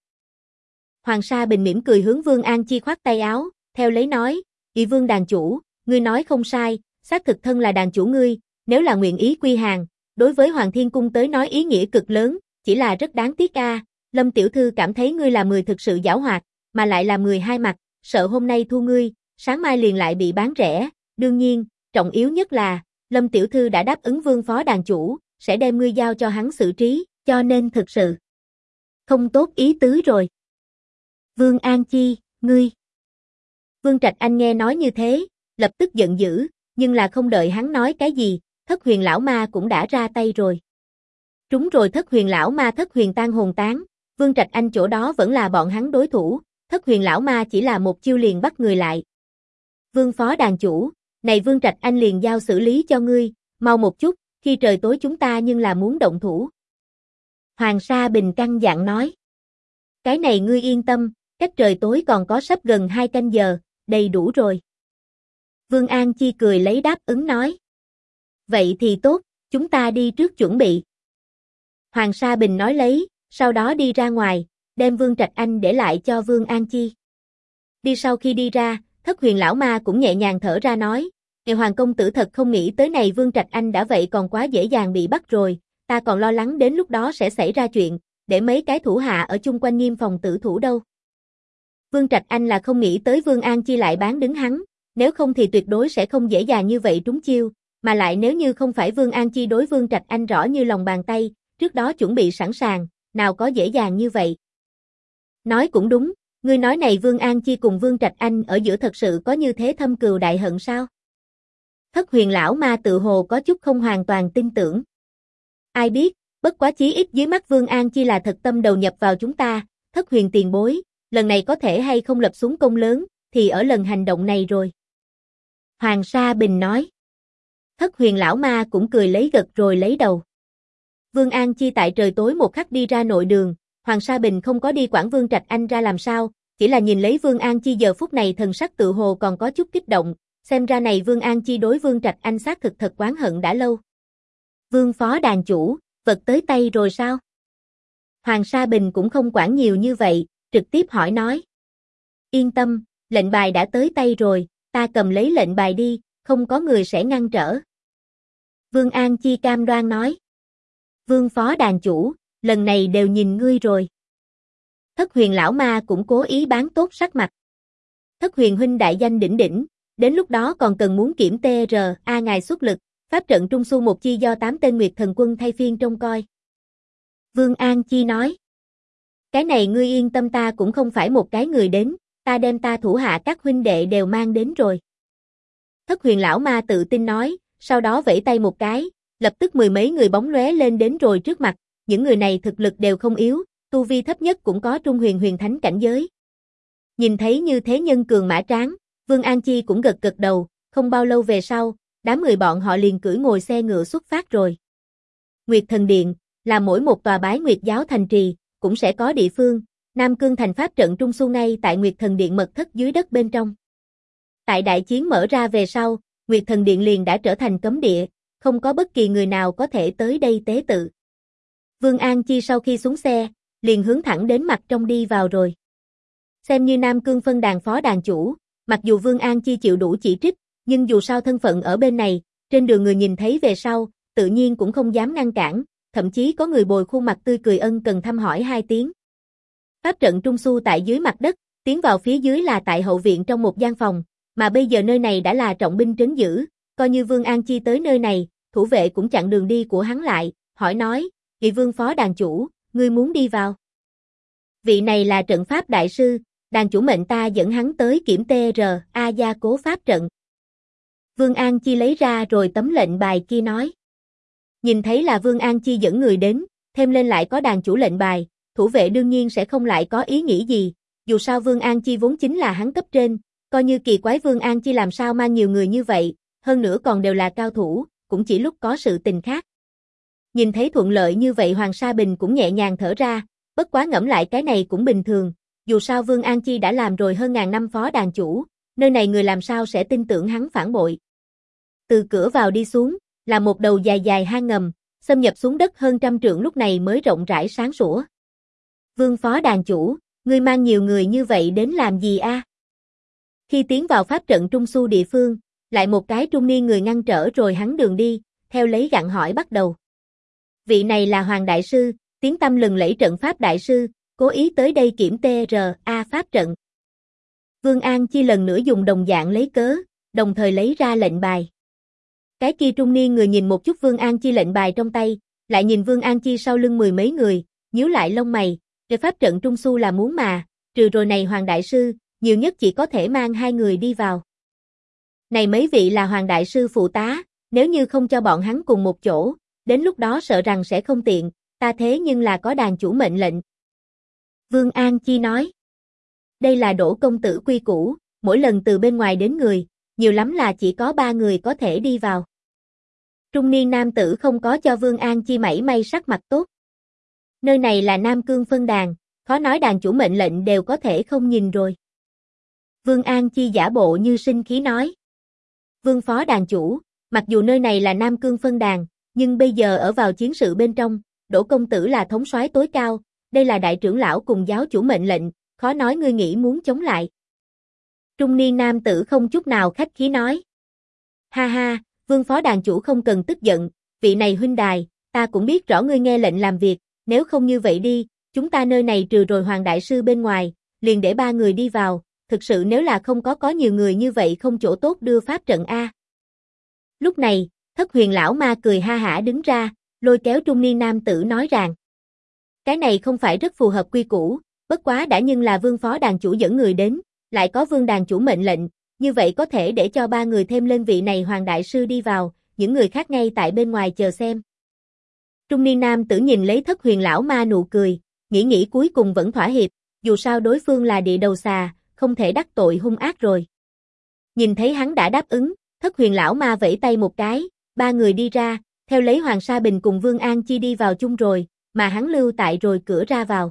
Hoàng Sa Bình mỉm cười hướng Vương An Chi khoát tay áo, theo lấy nói, Vương đàn chủ, ngươi nói không sai, xác thực thân là đàn chủ ngươi, nếu là nguyện ý quy hàng, đối với Hoàng Thiên Cung tới nói ý nghĩa cực lớn, chỉ là rất đáng tiếc Lâm tiểu thư cảm thấy ngươi là người thực sự giảo hoạt, mà lại là người hai mặt, sợ hôm nay thu ngươi, sáng mai liền lại bị bán rẻ, đương nhiên, trọng yếu nhất là, Lâm tiểu thư đã đáp ứng Vương phó đàn chủ, sẽ đem ngươi giao cho hắn xử trí, cho nên thực sự không tốt ý tứ rồi. Vương An Chi, ngươi. Vương Trạch Anh nghe nói như thế, lập tức giận dữ, nhưng là không đợi hắn nói cái gì, Thất Huyền lão ma cũng đã ra tay rồi. Trúng rồi Thất Huyền lão ma, Thất Huyền tan hồn tán, Vương Trạch Anh chỗ đó vẫn là bọn hắn đối thủ, Thất Huyền lão ma chỉ là một chiêu liền bắt người lại. Vương phó đàn chủ, này Vương Trạch Anh liền giao xử lý cho ngươi, mau một chút, khi trời tối chúng ta nhưng là muốn động thủ. Hoàng Sa Bình căng dặn nói. Cái này ngươi yên tâm, cách trời tối còn có sắp gần 2 canh giờ, đầy đủ rồi. Vương An Chi cười lấy đáp ứng nói. Vậy thì tốt, chúng ta đi trước chuẩn bị. Hoàng Sa Bình nói lấy, sau đó đi ra ngoài, đem Vương Trạch Anh để lại cho Vương An Chi. Đi sau khi đi ra, Thất Huyền lão ma cũng nhẹ nhàng thở ra nói, Hoàng công tử thật không nghĩ tới này Vương Trạch Anh đã vậy còn quá dễ dàng bị bắt rồi, ta còn lo lắng đến lúc đó sẽ xảy ra chuyện, để mấy cái thủ hạ ở chung quanh nghiêm phòng tử thủ đâu. Vương Trạch Anh là không nghĩ tới Vương An Chi lại bán đứng hắn, nếu không thì tuyệt đối sẽ không dễ dàng như vậy trúng chiêu, mà lại nếu như không phải Vương An Chi đối Vương Trạch Anh rõ như lòng bàn tay, trước đó chuẩn bị sẵn sàng, nào có dễ dàng như vậy. Nói cũng đúng, ngươi nói này Vương An Chi cùng Vương Trạch Anh ở giữa thật sự có như thế thâm cừu đại hận sao? Thất Huyền lão ma tự hồ có chút không hoàn toàn tin tưởng. Ai biết, bất quá chí ít dưới mắt Vương An Chi là thật tâm đầu nhập vào chúng ta, Thất Huyền tiền bối, lần này có thể hay không lập xuống công lớn, thì ở lần hành động này rồi. Hoàng Sa Bình nói. Thất Huyền lão ma cũng cười lấy gật rồi lấy đầu. Vương An Chi tại trời tối một khắc đi ra nội đường, Hoàng Sa Bình không có đi quản Vương Trạch Anh ra làm sao, chỉ là nhìn lấy Vương An Chi giờ phút này thần sắc tự hồ còn có chút kích động, xem ra này Vương An Chi đối Vương Trạch Anh xác thực thật oán hận đã lâu. Vương phó đàn chủ, vật tới tay rồi sao? Hoàng Sa Bình cũng không quản nhiều như vậy, trực tiếp hỏi nói. Yên tâm, lệnh bài đã tới tay rồi, ta cầm lấy lệnh bài đi, không có người sẽ ngăn trở. Vương An Chi cam đoan nói. Vương phó đàn chủ, lần này đều nhìn ngươi rồi. Thất Huyền lão ma cũng cố ý bán tốt sắc mặt. Thất Huyền huynh đại danh đỉnh đỉnh, đến lúc đó còn cần muốn kiểm TRA ngài xuất lực, pháp trận trung su một chi do 8 tên Nguyệt Thần Quân thay phiên trông coi. Vương An Chi nói. Cái này ngươi yên tâm, ta cũng không phải một cái người đến, ta đem ta thủ hạ các huynh đệ đều mang đến rồi. Thất Huyền lão ma tự tin nói, sau đó vẫy tay một cái, lập tức mười mấy người bóng lóe lên đến rồi trước mặt, những người này thực lực đều không yếu, tu vi thấp nhất cũng có trung huyền huyền thánh cảnh giới. Nhìn thấy như thế nhân cường mã tráng, Vương An Chi cũng gật gật đầu, không bao lâu về sau, đám người bọn họ liền cưỡi ngồi xe ngựa xuất phát rồi. Nguyệt Thần Điện, là mỗi một tòa bái Nguyệt giáo thành trì, cũng sẽ có địa phương, Nam Cương thành pháp trận trung su ngay tại Nguyệt Thần Điện mật thất dưới đất bên trong. Tại đại chiến mở ra về sau, Nguyệt Thần Điện liền đã trở thành cấm địa, không có bất kỳ người nào có thể tới đây tế tự. Vương An Chi sau khi xuống xe, liền hướng thẳng đến mặt trong đi vào rồi. Xem như Nam Cương phân đàn phó đàn chủ, mặc dù Vương An Chi chịu đủ chỉ trích, nhưng dù sao thân phận ở bên này, trên đường người nhìn thấy về sau, tự nhiên cũng không dám ngăn cản, thậm chí có người bồi khuôn mặt tươi cười ân cần thăm hỏi 2 tiếng. Pháp trận trung su tại dưới mặt đất, tiến vào phía dưới là tại hậu viện trong một gian phòng, mà bây giờ nơi này đã là trọng binh trấn giữ, coi như Vương An Chi tới nơi này, thủ vệ cũng chặn đường đi của hắn lại, hỏi nói, vị Vương phó đàn chủ, ngươi muốn đi vào? Vị này là trận pháp đại sư, đàn chủ mệnh ta dẫn hắn tới kiểm TRA gia cố pháp trận. Vương An Chi lấy ra rồi tấm lệnh bài kia nói. Nhìn thấy là Vương An Chi dẫn người đến, thêm lên lại có đàn chủ lệnh bài, thủ vệ đương nhiên sẽ không lại có ý nghĩ gì, dù sao Vương An Chi vốn chính là hắn cấp trên, coi như kỳ quái Vương An Chi làm sao mang nhiều người như vậy, hơn nữa còn đều là cao thủ, cũng chỉ lúc có sự tình khác. Nhìn thấy thuận lợi như vậy Hoàng Sa Bình cũng nhẹ nhàng thở ra, bất quá ngẫm lại cái này cũng bình thường, dù sao Vương An Chi đã làm rồi hơn ngàn năm phó đàn chủ, nơi này người làm sao sẽ tin tưởng hắn phản bội. Từ cửa vào đi xuống, là một đầu dài dài hang ngầm, xâm nhập xuống đất hơn 100 trượng lúc này mới rộng rãi sáng sủa. Vương phó đàn chủ, ngươi mang nhiều người như vậy đến làm gì a? Khi tiến vào pháp trận trung su địa phương, lại một cái trung niên người ngăn trở rồi hắn đường đi, theo lấy gặng hỏi bắt đầu. Vị này là Hoàng Đại Sư, tiếng tăm lừng lẫy trận pháp đại sư, cố ý tới đây kiểm TRA pháp trận. Vương An Chi lần nữa dùng đồng dạng lấy cớ, đồng thời lấy ra lệnh bài. Cái kia trung niên người nhìn một chút Vương An Chi lệnh bài trong tay, lại nhìn Vương An Chi sau lưng mười mấy người, nhíu lại lông mày, cái pháp trận trung su là muốn mà, trừ rồi này Hoàng Đại Sư, nhiều nhất chỉ có thể mang 2 người đi vào. Này mấy vị là Hoàng Đại Sư phụ tá, nếu như không cho bọn hắn cùng một chỗ, đến lúc đó sợ rằng sẽ không tiện, ta thế nhưng là có đàn chủ mệnh lệnh. Vương An Chi nói, đây là Đỗ công tử quy củ, mỗi lần từ bên ngoài đến người, nhiều lắm là chỉ có 3 người có thể đi vào. Trung niên nam tử không có cho Vương An Chi mảy may sắc mặt tốt. Nơi này là Nam Cương phân đàn, khó nói đàn chủ mệnh lệnh đều có thể không nhìn rồi. Vương An Chi giả bộ như sinh khí nói. Vương phó đàn chủ, mặc dù nơi này là Nam Cương phân đàn, nhưng bây giờ ở vào chiến sự bên trong, Đỗ công tử là thống soái tối cao, đây là đại trưởng lão cùng giáo chủ mệnh lệnh, khó nói ngươi nghĩ muốn chống lại. Trung niên nam tử không chút nào khách khí nói. Ha ha, Vương phó đàn chủ không cần tức giận, vị này huynh đài, ta cũng biết rõ ngươi nghe lệnh làm việc, nếu không như vậy đi, chúng ta nơi này trừ rồi Hoàng Đại Sư bên ngoài, liền để 3 người đi vào, thực sự nếu là không có nhiều người như vậy không chỗ tốt đưa pháp trận A. Lúc này, Thất Huyền lão ma cười ha hả đứng ra, lôi kéo trung niên nam tử nói rằng, cái này không phải rất phù hợp quy củ, bất quá đã nhưng là Vương phó đàn chủ dẫn người đến, lại có Vương đàn chủ mệnh lệnh, như vậy có thể để cho 3 người thêm lên vị này Hoàng Đại Sư đi vào, những người khác ngay tại bên ngoài chờ xem. Trung niên nam tử nhìn lấy Thất Huyền lão ma nụ cười, nghĩ cuối cùng vẫn thỏa hiệp, dù sao đối phương là địa đầu xà, không thể đắc tội hung ác rồi. Nhìn thấy hắn đã đáp ứng, Thất Huyền lão ma vẫy tay một cái, 3 người đi ra, theo lấy Hoàng Sa Bình cùng Vương An Chi đi vào chung rồi, mà hắn lưu tại rồi cửa ra vào.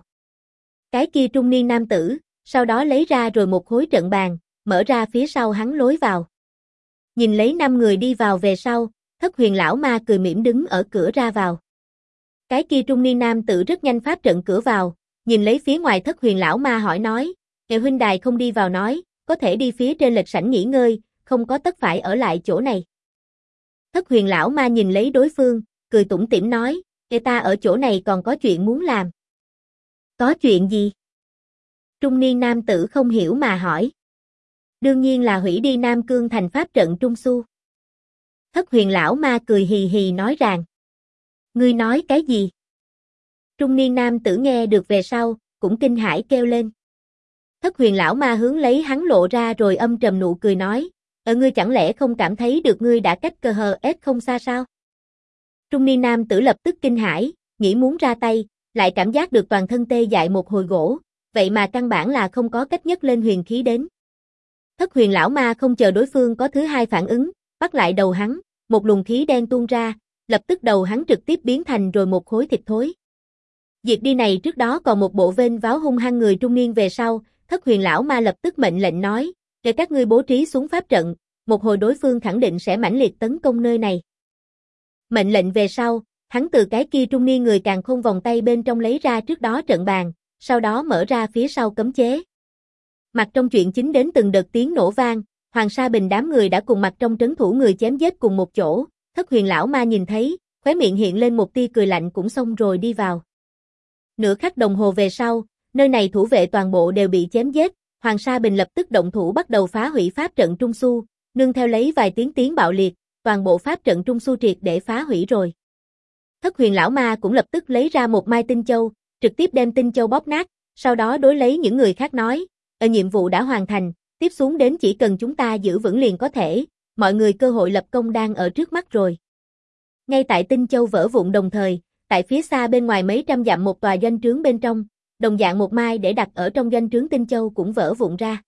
Cái kia trung niên nam tử, sau đó lấy ra rồi một khối trận bàn, mở ra phía sau hắn lối vào. Nhìn lấy 5 người đi vào về sau, Thất Huyền lão ma cười mỉm đứng ở cửa ra vào. Cái kia trung niên nam tử rất nhanh pháp trận cửa vào, nhìn lấy phía ngoài Thất Huyền lão ma hỏi nói, "Ngài huynh đài không đi vào nói, có thể đi phía trên lệch sảnh nghỉ ngơi, không có tất phải ở lại chỗ này." Thất Huyền lão ma nhìn lấy đối phương, cười tủm tỉm nói, "Người ta ở chỗ này còn có chuyện muốn làm." "Có chuyện gì?" Trung niên nam tử không hiểu mà hỏi. "Đương nhiên là hủy đi Nam Cương thành pháp trận Trung Su." Thất Huyền lão ma cười hì hì nói rằng, "Ngươi nói cái gì?" Trung niên nam tử nghe được về sau, cũng kinh hãi kêu lên. Thất Huyền lão ma hướng lấy hắn lộ ra rồi âm trầm nụ cười nói, ngươi chẳng lẽ không cảm thấy được ngươi đã cách cơ hờ ép không xa sao?" Trung niên nam tử lập tức kinh hãi, nghĩ muốn ra tay, lại cảm giác được toàn thân tê dại một hồi gỗ, vậy mà căn bản là không có cách nhấc lên huyền khí đến. Thất Huyền lão ma không chờ đối phương có thứ hai phản ứng, bắt lại đầu hắn, một luồng khí đen tuôn ra, lập tức đầu hắn trực tiếp biến thành rồi một khối thịt thối. Diệt đi này trước đó còn một bộ vênh váo hung hăng người trung niên về sau, Thất Huyền lão ma lập tức mệnh lệnh nói, để các ngươi bố trí xuống pháp trận, một hồi đối phương khẳng định sẽ mãnh liệt tấn công nơi này. Mệnh lệnh về sau, hắn từ cái kia trung niên người càng khôn vòng tay bên trong lấy ra trước đó trận bàn, sau đó mở ra phía sau cấm chế. Mặt trong chuyện chính đến từng đợt tiếng nổ vang, Hoàng Sa Bình đám người đã cùng mặt trong trấn thủ người chém giết cùng một chỗ, Thất Huyền lão ma nhìn thấy, khóe miệng hiện lên một tia cười lạnh cũng xong rồi đi vào. Nửa khắc đồng hồ về sau, nơi này thủ vệ toàn bộ đều bị chém giết, Hoàng Sa Bình lập tức động thủ bắt đầu phá hủy pháp trận Trung Su, nương theo lấy vài tiếng bạo liệt, toàn bộ pháp trận Trung Su triệt để phá hủy rồi. Thất Huyền lão ma cũng lập tức lấy ra một mai tinh châu, trực tiếp đem tinh châu bóp nát, sau đó đối lấy những người khác nói, nhiệm vụ đã hoàn thành, tiếp xuống đến chỉ cần chúng ta giữ vững liền có thể, mọi người cơ hội lập công đang ở trước mắt rồi. Ngay tại tinh châu vỡ vụn đồng thời, tại phía xa bên ngoài mấy trăm dặm một tòa doanh trướng bên trong, đồng dạng một mai để đặt ở trong doanh trướng tinh châu cũng vỡ vụn ra.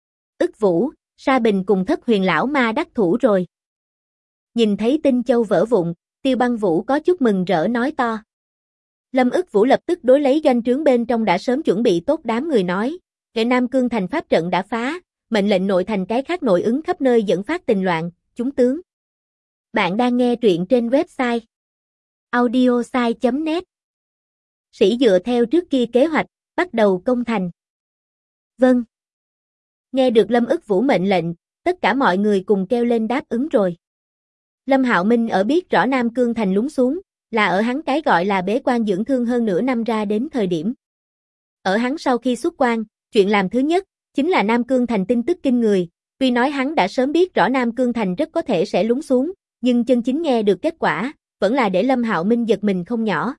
Ức Vũ, Sa Bình cùng Thất Huyền lão ma đắc thủ rồi. Nhìn thấy tinh châu vỡ vụn, Tiêu Băng Vũ có chút mừng rỡ nói to. Lâm Ức Vũ lập tức đối lấy doanh trướng bên trong đã sớm chuẩn bị tốt đám người nói, kẻ Nam Cương thành pháp trận đã phá, mệnh lệnh nội thành cái khác nội ứng khắp nơi dẫn phát tình loạn, chúng tướng. Bạn đang nghe truyện trên website audiosai.net. Sĩ dựa theo trước kia kế hoạch, bắt đầu công thành. Vâng. Nghe được Lâm Ức Vũ mệnh lệnh, tất cả mọi người cùng kêu lên đáp ứng rồi. Lâm Hạo Minh ở biết rõ Nam Cương thành lún xuống, là ở hắn cái gọi là bế quan dưỡng thương hơn nửa năm ra đến thời điểm. Ở hắn sau khi xuất quan, chuyện làm thứ nhất, chính là Nam Cương thành tin tức kinh người, tuy nói hắn đã sớm biết rõ Nam Cương thành rất có thể sẽ lún xuống, nhưng chân chính nghe được kết quả, vẫn là để Lâm Hạo Minh giật mình không nhỏ.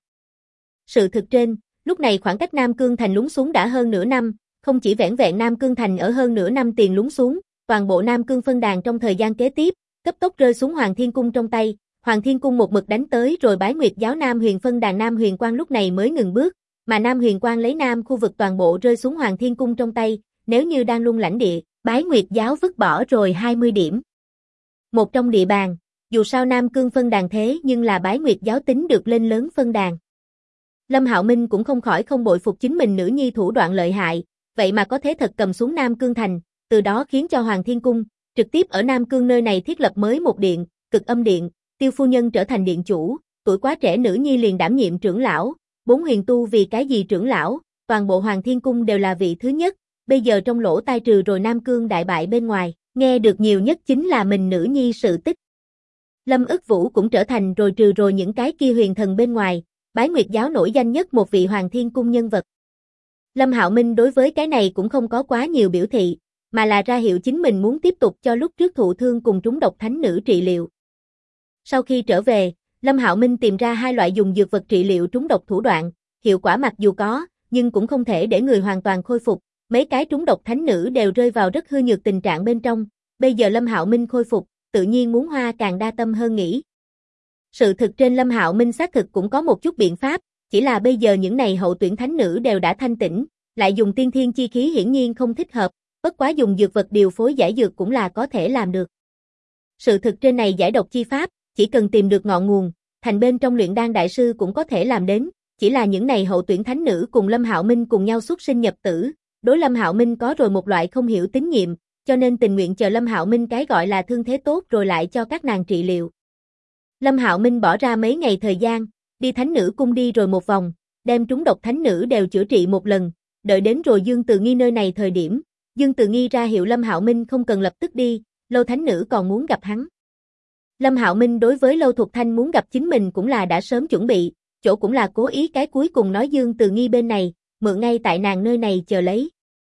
Sự thực trên, lúc này khoảng cách Nam Cương Thành lún xuống đã hơn nửa năm, không chỉ vẻn vẹn Nam Cương Thành ở hơn nửa năm tiền lún xuống, toàn bộ Nam Cương phân đàn trong thời gian kế tiếp, cấp tốc rơi xuống Hoàng Thiên Cung trong tay. Hoàng Thiên Cung một mực đánh tới rồi Bái Nguyệt giáo Nam Huyền phân đàn Nam Huyền Quang lúc này mới ngừng bước, mà Nam Huyền Quang lấy Nam khu vực toàn bộ rơi xuống Hoàng Thiên Cung trong tay, nếu như đang lung lãnh địa, Bái Nguyệt giáo vứt bỏ rồi 20 điểm. Một trong địa bàn, dù sao Nam Cương phân đàn thế nhưng là Bái Nguyệt giáo tính được lên lớn phân đàn. Lâm Hạo Minh cũng không khỏi không bội phục chính mình nữ nhi thủ đoạn lợi hại, vậy mà có thế thật cầm xuống Nam Cương Thành, từ đó khiến cho Hoàng Thiên Cung, trực tiếp ở Nam Cương nơi này thiết lập mới một điện, Cực Âm Điện, Tiêu phu nhân trở thành điện chủ, tuổi quá trẻ nữ nhi liền đảm nhiệm trưởng lão, 4 huyền tu vì cái gì trưởng lão, toàn bộ Hoàng Thiên Cung đều là vị thứ nhất, bây giờ trong lỗ tai trừ rồi Nam Cương đại bại bên ngoài, nghe được nhiều nhất chính là mình nữ nhi sự tích. Lâm Ức Vũ cũng trở thành rồi trừ rồi những cái kia huyền thần bên ngoài, Bái Nguyệt giáo nổi danh nhất một vị Hoàng Thiên Cung nhân vật. Lâm Hạo Minh đối với cái này cũng không có quá nhiều biểu thị, mà là ra hiệu chính mình muốn tiếp tục cho lúc trước thụ thương cùng trúng độc thánh nữ trị liệu. Sau khi trở về, Lâm Hạo Minh tìm ra 2 loại dùng dược vật trị liệu trúng độc thủ đoạn, hiệu quả mặc dù có, nhưng cũng không thể để người hoàn toàn khôi phục, mấy cái trúng độc thánh nữ đều rơi vào rất hư nhược tình trạng bên trong, bây giờ Lâm Hạo Minh khôi phục, tự nhiên muốn hoa càng đa tâm hơn nghĩ. Sự thực trên Lâm Hạo Minh xác thực cũng có một chút biện pháp, chỉ là bây giờ những này hậu tuyển thánh nữ đều đã thanh tỉnh, lại dùng tiên thiên chi khí hiển nhiên không thích hợp, bất quá dùng dược vật điều phối giải dược cũng là có thể làm được. Sự thực trên này giải độc chi pháp, chỉ cần tìm được ngọn nguồn, thành bên trong luyện đan đại sư cũng có thể làm đến, chỉ là những này hậu tuyển thánh nữ cùng Lâm Hạo Minh cùng nhau xuất sinh nhập tử, đối Lâm Hạo Minh có rồi một loại không hiểu tín nhiệm, cho nên tình nguyện chờ Lâm Hạo Minh cái gọi là thương thế tốt rồi lại cho các nàng trị liệu. Lâm Hạo Minh bỏ ra mấy ngày thời gian, đi thánh nữ cung đi rồi một vòng, đem trúng độc thánh nữ đều chữa trị một lần, đợi đến rồi Dương Từ Nghi nơi này thời điểm, Dương Từ Nghi ra hiệu Lâm Hạo Minh không cần lập tức đi, Lâu thánh nữ còn muốn gặp hắn. Lâm Hạo Minh đối với Lâu Thục Thanh muốn gặp chính mình cũng là đã sớm chuẩn bị, chỗ cũng là cố ý cái cuối cùng nói Dương Từ Nghi bên này, mượn ngay tại nàng nơi này chờ lấy.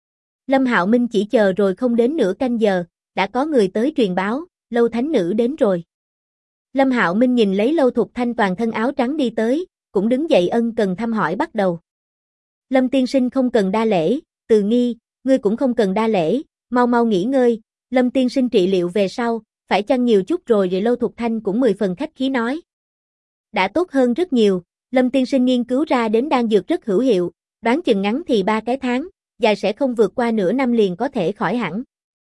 Lâm Hạo Minh chỉ chờ rồi không đến nửa canh giờ, đã có người tới truyền báo, Lâu thánh nữ đến rồi. Lâm Hạo Minh nhìn lấy Lâu Thục Thanh toàn thân áo trắng đi tới, cũng đứng dậy ân cần thăm hỏi bắt đầu. Lâm tiên sinh không cần đa lễ, Từ Nghi, ngươi cũng không cần đa lễ, mau mau nghỉ ngơi, Lâm tiên sinh trị liệu về sau, phải chăng nhiều chút rồi Lâu Thục Thanh cũng 10 phần khách khí nói. Đã tốt hơn rất nhiều, Lâm tiên sinh nghiên cứu ra đến đan dược rất hữu hiệu, đoán chừng ngắn thì 3 cái tháng, dài sẽ không vượt qua nửa năm liền có thể khỏi hẳn.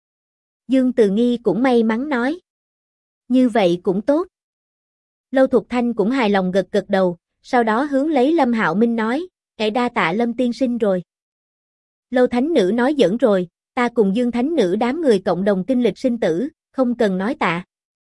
Dương Từ Nghi cũng may mắn nói. Như vậy cũng tốt. Lâu Thục Thanh cũng hài lòng gật gật đầu, sau đó hướng lấy Lâm Hạo Minh nói, đa tạ Lâm tiên sinh rồi. Lâu thánh nữ nói giỡn rồi, ta cùng Dương thánh nữ đám người cộng đồng kinh lịch sinh tử, không cần nói tạ.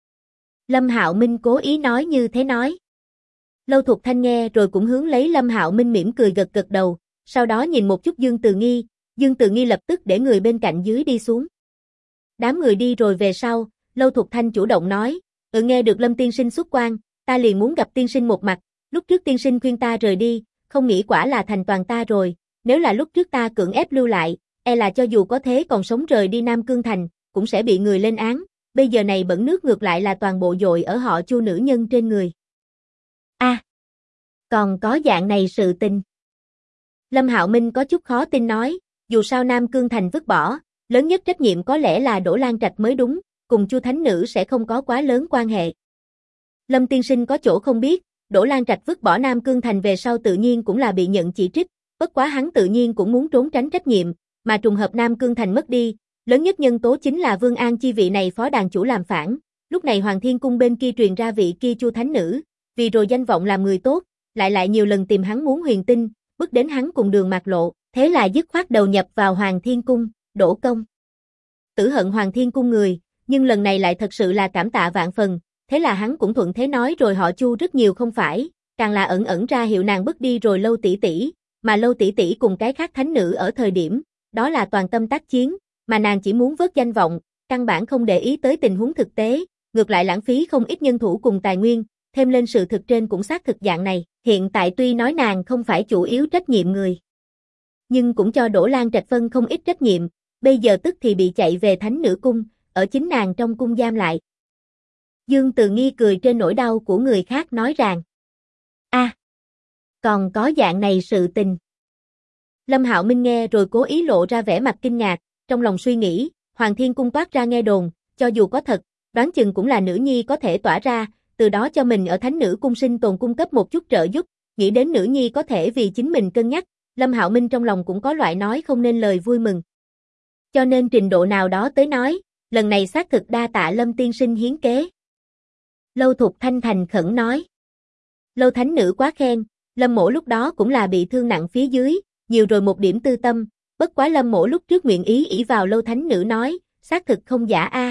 Lâm Hạo Minh cố ý nói như thế nói. Lâu Thục Thanh nghe rồi cũng hướng lấy Lâm Hạo Minh mỉm cười gật gật đầu, sau đó nhìn một chút Dương Từ Nghi, Dương Từ Nghi lập tức để người bên cạnh dưới đi xuống. Đám người đi rồi về sau, Lâu Thục Thanh chủ động nói, nghe được Lâm tiên sinh xuất quan, ta liền muốn gặp tiên sinh một mặt, lúc trước tiên sinh khuyên ta rời đi, không nghĩ quả là thành toàn ta rồi, nếu là lúc trước ta cưỡng ép lưu lại, là cho dù có thế còn sống rời đi Nam Cương Thành, cũng sẽ bị người lên án, bây giờ này bẩn nước ngược lại là toàn bộ dội ở họ Chu nữ nhân trên người. Còn có dạng này sự tình. Lâm Hạo Minh có chút khó tin nói, dù sao Nam Cương Thành vứt bỏ, lớn nhất trách nhiệm có lẽ là Đỗ Lan Trạch mới đúng, cùng Chu thánh nữ sẽ không có quá lớn quan hệ. Lâm tiên sinh có chỗ không biết, Đỗ Lan Trạch vứt bỏ Nam Cương Thành về sau tự nhiên cũng là bị nhận chỉ trích, bất quá hắn tự nhiên cũng muốn trốn tránh trách nhiệm, mà trùng hợp Nam Cương Thành mất đi, lớn nhất nhân tố chính là Vương An chi vị này phó đàn chủ làm phản, lúc này Hoàng Thiên Cung bên kia truyền ra vị kia Chu thánh nữ, vì rồi danh vọng làm người tốt, lại nhiều lần tìm hắn muốn huyền tinh, bước đến hắn cùng đường mạc lộ, thế là dứt khoát đầu nhập vào Hoàng Thiên Cung, đổ công. Tử hận Hoàng Thiên Cung người, nhưng lần này lại thật sự là cảm tạ vạn phần, thế là hắn cũng thuận thế nói rồi họ Chu rất nhiều không phải, càng là ẩn ra hiệu nàng bước đi rồi Lâu tỷ tỷ, mà Lâu tỷ tỷ cùng cái khác thánh nữ ở thời điểm, đó là toàn tâm tác chiến, mà nàng chỉ muốn vớt danh vọng, căn bản không để ý tới tình huống thực tế, ngược lại lãng phí không ít nhân thủ cùng tài nguyên, thêm lên sự thực trên cũng xác thực dạng này, hiện tại tuy nói nàng không phải chủ yếu trách nhiệm người, nhưng cũng cho Đỗ Lan Trạch phân không ít trách nhiệm, bây giờ tức thì bị chạy về thánh nữ cung, ở chính nàng trong cung giam lại. Dương Từ Nghi cười trên nỗi đau của người khác nói rằng, còn có dạng này sự tình. Lâm Hạo Minh nghe rồi cố ý lộ ra vẻ mặt kinh ngạc, trong lòng suy nghĩ, Hoàng Thiên Cung toát ra nghe đồn, cho dù có thật, đoán chừng cũng là nữ nhi có thể tỏa ra, từ đó cho mình ở Thánh Nữ Cung sinh tồn cung cấp một chút trợ giúp, nghĩ đến nữ nhi có thể vì chính mình cân nhắc, Lâm Hạo Minh trong lòng cũng có loại nói không nên lời vui mừng. Cho nên trình độ nào đó tới nói, lần này xác thực đa tạ Lâm tiên sinh hiến kế. Lâu Thục Thanh thành khẩn nói. Lâu Thánh Nữ quá khen, Lâm mỗ lúc đó cũng là bị thương nặng phía dưới, nhiều rồi một điểm tư tâm, bất quá Lâm mỗ lúc trước nguyện ý ỷ vào Lâu Thánh Nữ nói, xác thực không giả a.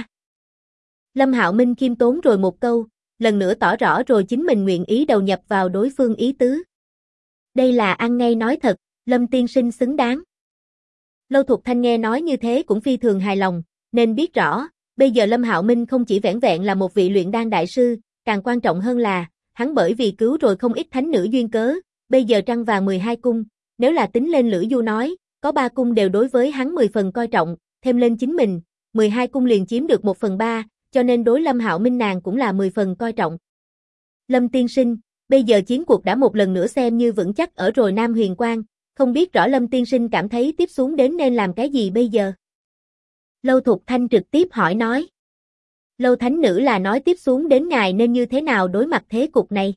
Lâm Hạo Minh khiêm tốn rồi một câu, lần nữa tỏ rõ rồi chính mình nguyện ý đầu nhập vào đối phương ý tứ. Đây là ăn ngay nói thật, Lâm tiên sinh xứng đáng. Lâu Thục Thanh nghe nói như thế cũng phi thường hài lòng, nên biết rõ, bây giờ Lâm Hạo Minh không chỉ vẻn vẹn là một vị luyện đan đại sư, càng quan trọng hơn là, hắn bởi vì cứu rồi không ít thánh nữ duyên cớ, bây giờ trăng vàng 12 cung, nếu là tính lên Lữ Du nói, có 3 cung đều đối với hắn 10 phần coi trọng, thêm lên chính mình, 12 cung liền chiếm được 1/3, cho nên đối Lâm Hạo Minh nàng cũng là 10 phần coi trọng. Lâm tiên sinh, bây giờ chiến cuộc đã một lần nữa xem như vững chắc ở rồi Nam Huyền Quang, không biết rõ Lâm tiên sinh cảm thấy tiếp xuống đến nên làm cái gì bây giờ? Lâu Thục Thanh trực tiếp hỏi nói. Lâu Thánh Nữ là nói tiếp xuống đến ngài nên như thế nào đối mặt thế cục này?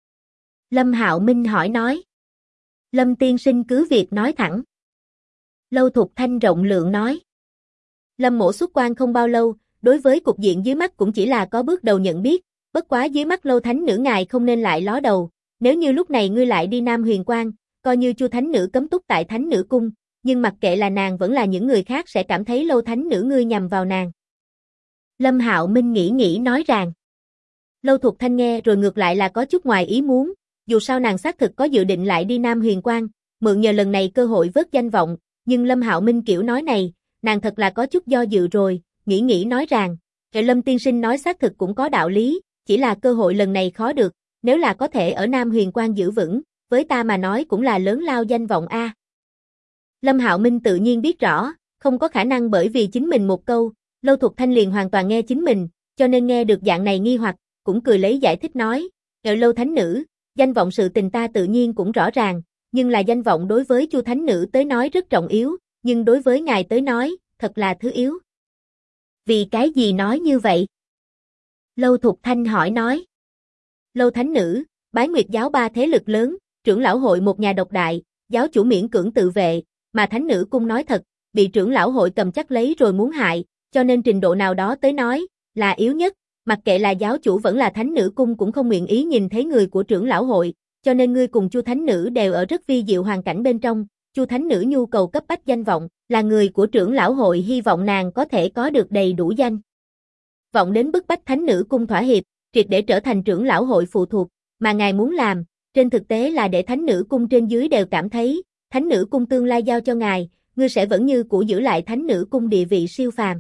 Lâm Hạo Minh hỏi nói. Lâm tiên sinh cứ việc nói thẳng. Lâu Thục Thanh rộng lượng nói. Lâm mỗ xuất quan không bao lâu, đối với cục diện dưới mắt cũng chỉ là có bước đầu nhận biết, bất quá dưới mắt Lâu Thánh Nữ ngài không nên lại ló đầu, nếu như lúc này ngươi lại đi Nam Huyền Quang, coi như Chu Thánh Nữ cấm túc tại Thánh Nữ Cung, nhưng mặc kệ là nàng vẫn là những người khác sẽ cảm thấy Lâu Thánh Nữ ngươi nhằm vào nàng. Lâm Hạo Minh nghĩ nói rằng. Lâu Thục Thanh nghe rồi ngược lại là có chút ngoài ý muốn, dù sao nàng xác thực có dự định lại đi Nam Huyền Quang, mượn nhờ lần này cơ hội vớt danh vọng, nhưng Lâm Hạo Minh kiểu nói này, nàng thật là có chút do dự rồi, nghĩ nói rằng, Lâm tiên sinh nói xác thực cũng có đạo lý, chỉ là cơ hội lần này khó được, nếu là có thể ở Nam Huyền Quang giữ vững, với ta mà nói cũng là lớn lao danh vọng a. Lâm Hạo Minh tự nhiên biết rõ, không có khả năng bởi vì chính mình một câu, Lâu Thục Thanh liền hoàn toàn nghe chính mình, cho nên nghe được dạng này nghi hoặc, cũng cười lấy giải thích nói, Lâu Thánh Nữ, danh vọng sự tình ta tự nhiên cũng rõ ràng, nhưng là danh vọng đối với Chu Thánh Nữ tới nói rất trọng yếu, nhưng đối với ngài tới nói, thật là thứ yếu. Vì cái gì nói như vậy? Lâu Thục Thanh hỏi nói. Lâu Thánh Nữ, Bái Nguyệt giáo 3 thế lực lớn, trưởng lão hội một nhà độc đại, giáo chủ miễn cưỡng tự vệ, mà Thánh Nữ Cung nói thật, bị trưởng lão hội cầm chắc lấy rồi muốn hại, cho nên trình độ nào đó tới nói, là yếu nhất, mặc kệ là giáo chủ vẫn là Thánh Nữ Cung cũng không nguyện ý nhìn thấy người của trưởng lão hội, cho nên ngươi cùng Chu Thánh Nữ đều ở rất vi diệu hoàn cảnh bên trong, Chu Thánh Nữ nhu cầu cấp bách danh vọng, là người của trưởng lão hội hy vọng nàng có thể có được đầy đủ danh vọng đến bức bách Thánh Nữ Cung thỏa hiệp, triệt để trở thành trưởng lão hội phụ thuộc, mà ngài muốn làm, trên thực tế là để Thánh Nữ Cung trên dưới đều cảm thấy, Thánh Nữ Cung tương lai giao cho ngài, ngươi sẽ vẫn như cũ giữ lại Thánh Nữ Cung địa vị siêu phàm.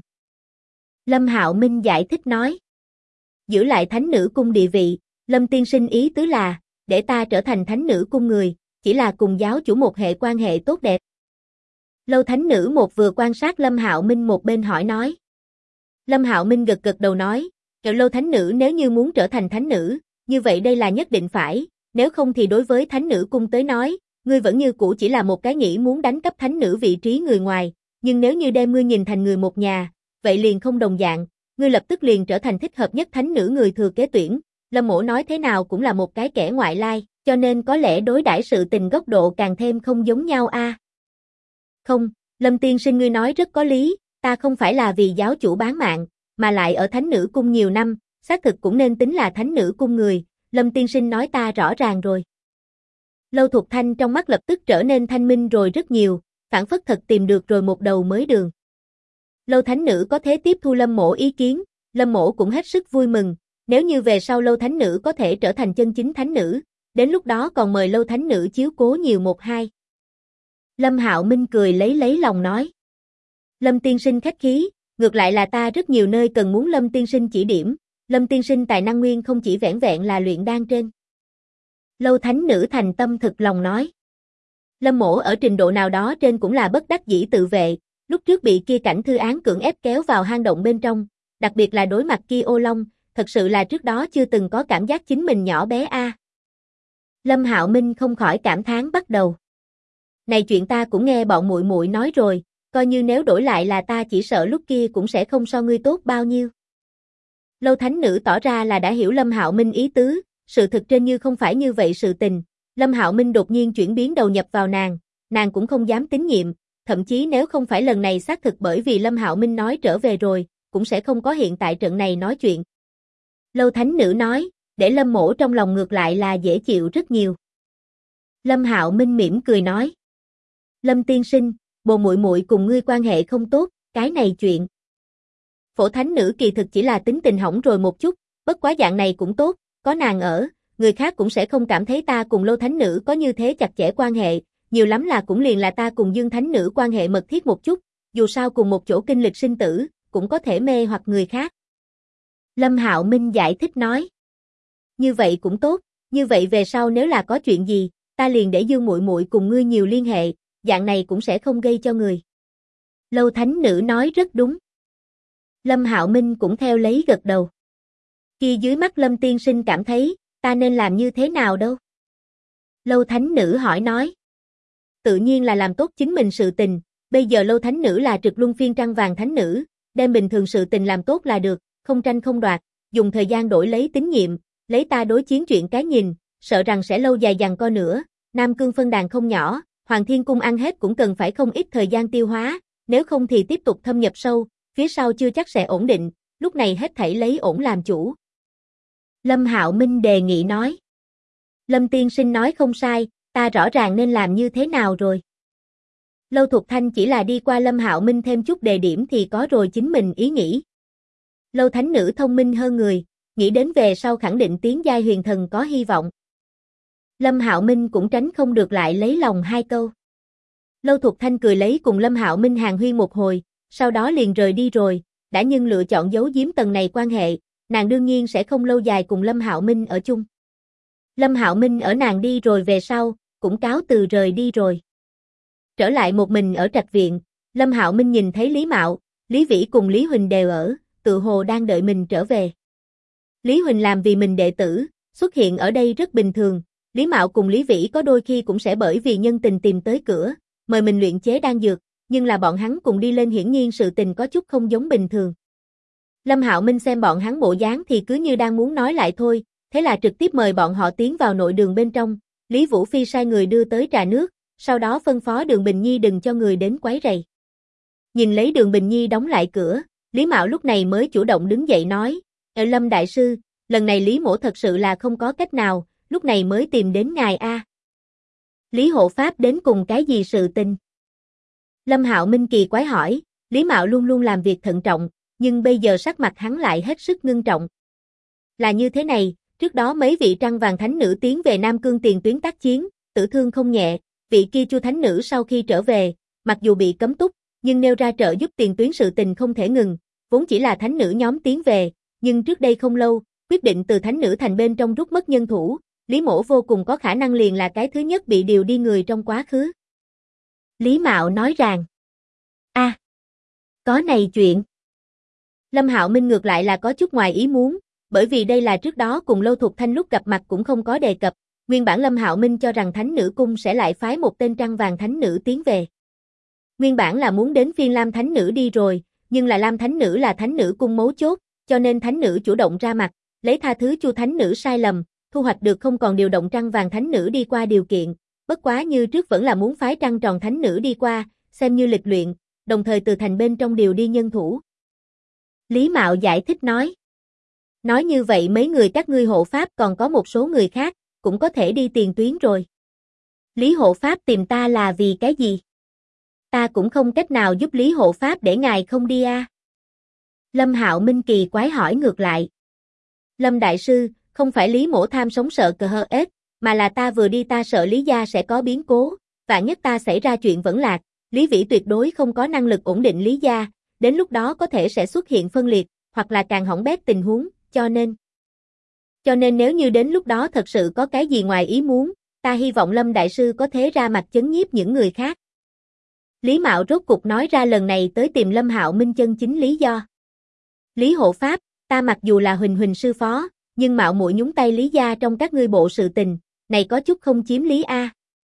Lâm Hạo Minh giải thích nói. Giữ lại Thánh Nữ Cung địa vị, Lâm tiên sinh ý tứ là, để ta trở thành Thánh Nữ Cung người, chỉ là cùng giáo chủ một hệ quan hệ tốt đẹp. Lâu Thánh Nữ một vừa quan sát Lâm Hạo Minh một bên hỏi nói. Lâm Hạo Minh gật đầu nói, Lâu Thánh Nữ nếu như muốn trở thành Thánh Nữ, như vậy đây là nhất định phải, nếu không thì đối với Thánh Nữ Cung tới nói, ngươi vẫn như cũ chỉ là một cái nghĩ muốn đánh cắp Thánh Nữ vị trí người ngoài, nhưng nếu như đem ngươi nhìn thành người một nhà, vậy liền không đồng dạng, ngươi lập tức liền trở thành thích hợp nhất Thánh Nữ người thừa kế tuyển, Lâm mỗ nói thế nào cũng là một cái kẻ ngoại lai, cho nên có lẽ đối đãi sự tình góc độ càng thêm không giống nhau a. Không, Lâm tiên sinh ngươi nói rất có lý, ta không phải là vì giáo chủ bán mạng, mà lại ở Thánh Nữ Cung nhiều năm, xác thực cũng nên tính là Thánh Nữ Cung người, Lâm tiên sinh nói ta rõ ràng rồi. Lâu Thục Thanh trong mắt lập tức trở nên thanh minh rồi rất nhiều, phảng phất thật tìm được rồi một đầu mới đường. Lâu Thánh Nữ có thể tiếp thu Lâm mỗ ý kiến, Lâm mỗ cũng hết sức vui mừng, nếu như về sau Lâu Thánh Nữ có thể trở thành chân chính Thánh Nữ, đến lúc đó còn mời Lâu Thánh Nữ chiếu cố nhiều một hai. Lâm Hạo Minh cười lấy lòng nói. Lâm tiên sinh khách khí, ngược lại là ta rất nhiều nơi cần muốn Lâm tiên sinh chỉ điểm, Lâm tiên sinh tài năng nguyên không chỉ vẻn vẹn là luyện đan trên. Lâu Thánh Nữ thành tâm thực lòng nói. Lâm mỗ ở trình độ nào đó trên cũng là bất đắc dĩ tự vệ, lúc trước bị kia cảnh thư án cưỡng ép kéo vào hang động bên trong, đặc biệt là đối mặt kia ô long, thật sự là trước đó chưa từng có cảm giác chính mình nhỏ bé a. Lâm Hạo Minh không khỏi cảm thán bắt đầu. Này chuyện ta cũng nghe bọn muội muội nói rồi, coi như nếu đổi lại là ta chỉ sợ lúc kia cũng sẽ không so ngươi tốt bao nhiêu. Lâu thánh nữ tỏ ra là đã hiểu Lâm Hạo Minh ý tứ, sự thực trên như không phải như vậy sự tình. Lâm Hạo Minh đột nhiên chuyển biến đầu nhập vào nàng cũng không dám tín nhiệm, thậm chí nếu không phải lần này xác thực bởi vì Lâm Hạo Minh nói trở về rồi, cũng sẽ không có hiện tại trận này nói chuyện. Lâu thánh nữ nói, để Lâm mỗ trong lòng ngược lại là dễ chịu rất nhiều. Lâm Hạo Minh mỉm cười nói. Lâm tiên sinh, bồ muội muội cùng ngươi quan hệ không tốt, cái này chuyện. Phổ thánh nữ kỳ thực chỉ là tính tình hỏng rồi một chút, bất quá dạng này cũng tốt, có nàng ở, người khác cũng sẽ không cảm thấy ta cùng Lâu thánh nữ có như thế chặt chẽ quan hệ, nhiều lắm là cũng liền là ta cùng Dương thánh nữ quan hệ mật thiết một chút, dù sao cùng một chỗ kinh lịch sinh tử, cũng có thể mê hoặc người khác. Lâm Hạo Minh giải thích nói. Như vậy cũng tốt, như vậy về sau nếu là có chuyện gì, ta liền để Dương muội muội cùng ngươi nhiều liên hệ, dạng này cũng sẽ không gây cho người. Lâu thánh nữ nói rất đúng. Lâm Hạo Minh cũng theo lấy gật đầu. Kia dưới mắt Lâm tiên sinh cảm thấy, ta nên làm như thế nào đâu? Lâu thánh nữ hỏi nói. Tự nhiên là làm tốt chính mình sự tình, bây giờ Lâu thánh nữ là trực luân phiên trăng vàng thánh nữ, đem bình thường sự tình làm tốt là được, không tranh không đoạt, dùng thời gian đổi lấy tín nhiệm, lấy ta đối chiến chuyện cái nhìn, sợ rằng sẽ lâu dài giằng co nữa, Nam Cương phân đàn không nhỏ, Hoàng Thiên Cung ăn hết cũng cần phải không ít thời gian tiêu hóa, nếu không thì tiếp tục thâm nhập sâu, phía sau chưa chắc sẽ ổn định, lúc này hết thảy lấy ổn làm chủ. Lâm Hạo Minh đề nghị nói. Lâm tiên sinh nói không sai, ta rõ ràng nên làm như thế nào rồi. Lâu Thục Thanh chỉ là đi qua Lâm Hạo Minh thêm chút đề điểm thì có rồi chính mình ý nghĩ. Lâu thánh nữ thông minh hơn người, nghĩ đến về sau khẳng định tiến giai huyền thần có hy vọng. Lâm Hạo Minh cũng tránh không được lại lấy lòng hai câu. Lâu Thục Thanh cười lấy cùng Lâm Hạo Minh hàn huyên một hồi, sau đó liền rời đi rồi, đã nhưng lựa chọn giấu giếm tầng này quan hệ, nàng đương nhiên sẽ không lâu dài cùng Lâm Hạo Minh ở chung. Lâm Hạo Minh ở nàng đi rồi về sau, cũng cáo từ rời đi rồi. Trở lại một mình ở trạch viện, Lâm Hạo Minh nhìn thấy Lý Mạo, Lý Vĩ cùng Lý Huỳnh đều ở, tự hồ đang đợi mình trở về. Lý Huỳnh làm vì mình đệ tử, xuất hiện ở đây rất bình thường, Lý Mạo cùng Lý Vĩ có đôi khi cũng sẽ bởi vì nhân tình tìm tới cửa, mời mình luyện chế đan dược, nhưng là bọn hắn cùng đi lên hiển nhiên sự tình có chút không giống bình thường. Lâm Hạo Minh xem bọn hắn bộ dáng thì cứ như đang muốn nói lại thôi, thế là trực tiếp mời bọn họ tiến vào nội đường bên trong, Lý Vũ Phi sai người đưa tới trà nước, sau đó phân phó Đường Bình Nhi đừng cho người đến quấy rầy. Nhìn lấy Đường Bình Nhi đóng lại cửa, Lý Mạo lúc này mới chủ động đứng dậy nói, Lâm đại sư, lần này Lý mỗ thật sự là không có cách nào, lúc này mới tìm đến ngài a. Lý hộ pháp đến cùng cái gì sự tình? Lâm Hạo Minh kỳ quái hỏi, Lý Mạo luôn luôn làm việc thận trọng, nhưng bây giờ sắc mặt hắn lại hết sức ngưng trọng. Là như thế này, trước đó mấy vị trăng vàng thánh nữ tiến về Nam Cương tiền tuyến tác chiến, tử thương không nhẹ, vị kia Chu thánh nữ sau khi trở về, mặc dù bị cấm túc, nhưng nêu ra trợ giúp tiền tuyến sự tình không thể ngừng, vốn chỉ là thánh nữ nhóm tiến về, nhưng trước đây không lâu, quyết định từ thánh nữ thành bên trong rút mất nhân thủ, Lý mỗ vô cùng có khả năng liền là cái thứ nhất bị điều đi người trong quá khứ. Lý Mạo nói rằng, có này chuyện. Lâm Hạo Minh ngược lại là có chút ngoài ý muốn, bởi vì đây là trước đó cùng Lâu Thục Thanh lúc gặp mặt cũng không có đề cập, nguyên bản Lâm Hạo Minh cho rằng Thánh Nữ Cung sẽ lại phái một tên trăng vàng Thánh Nữ tiến về. Nguyên bản là muốn đến phiên Lam Thánh Nữ đi rồi, nhưng là Lam Thánh Nữ là Thánh Nữ Cung mấu chốt, cho nên Thánh Nữ chủ động ra mặt, lấy tha thứ Chu Thánh Nữ sai lầm, thu hoạch được không còn điều động trăng vàng Thánh Nữ đi qua điều kiện, bất quá như trước vẫn là muốn phái trăng tròn Thánh Nữ đi qua, xem như lịch luyện, đồng thời từ thành bên trong điều đi nhân thủ. Lý Mạo giải thích nói. Nói như vậy mấy người các ngươi hộ pháp còn có một số người khác, cũng có thể đi tiền tuyến rồi. Lý hộ pháp tìm ta là vì cái gì? Ta cũng không cách nào giúp Lý hộ pháp để ngài không đi a. Lâm Hạo Minh kỳ quái hỏi ngược lại. Lâm đại sư, không phải Lý mỗ tham sống sợ cờ hơ ếch, mà là ta vừa đi ta sợ Lý gia sẽ có biến cố, vạn nhất ta xảy ra chuyện vẫn lạc, Lý Vĩ tuyệt đối không có năng lực ổn định Lý gia, đến lúc đó có thể sẽ xuất hiện phân liệt, hoặc là càng hỏng bét tình huống, cho nên nếu như đến lúc đó thật sự có cái gì ngoài ý muốn, ta hy vọng Lâm đại sư có thể ra mặt chấn nhiếp những người khác. Lý Mạo rốt cục nói ra lần này tới tìm Lâm Hạo Minh chân chính lý do. Lý hộ pháp, Ta mặc dù là Huỳnh Huỳnh sư phó, nhưng mạo muội nhúng tay Lý gia trong các ngươi bộ sự tình, này có chút không chiếm lý a.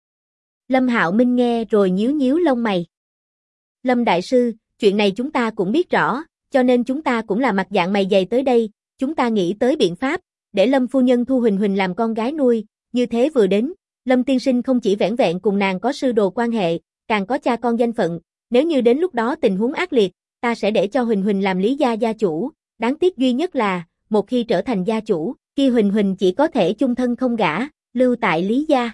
Lâm Hạo Minh nghe rồi nhíu nhíu lông mày. Lâm đại sư, chuyện này chúng ta cũng biết rõ, cho nên chúng ta cũng là mặt dạng mày dày tới đây, chúng ta nghĩ tới biện pháp, để Lâm phu nhân thu Huỳnh Huỳnh làm con gái nuôi, như thế vừa đến, Lâm tiên sinh không chỉ vẻn vẹn cùng nàng có sư đồ quan hệ, càng có cha con danh phận, nếu như đến lúc đó tình huống ác liệt, ta sẽ để cho Huỳnh Huỳnh làm Lý gia gia chủ, đáng tiếc duy nhất là, một khi trở thành gia chủ, kia Huỳnh Huỳnh chỉ có thể chung thân không gả, lưu tại Lý gia.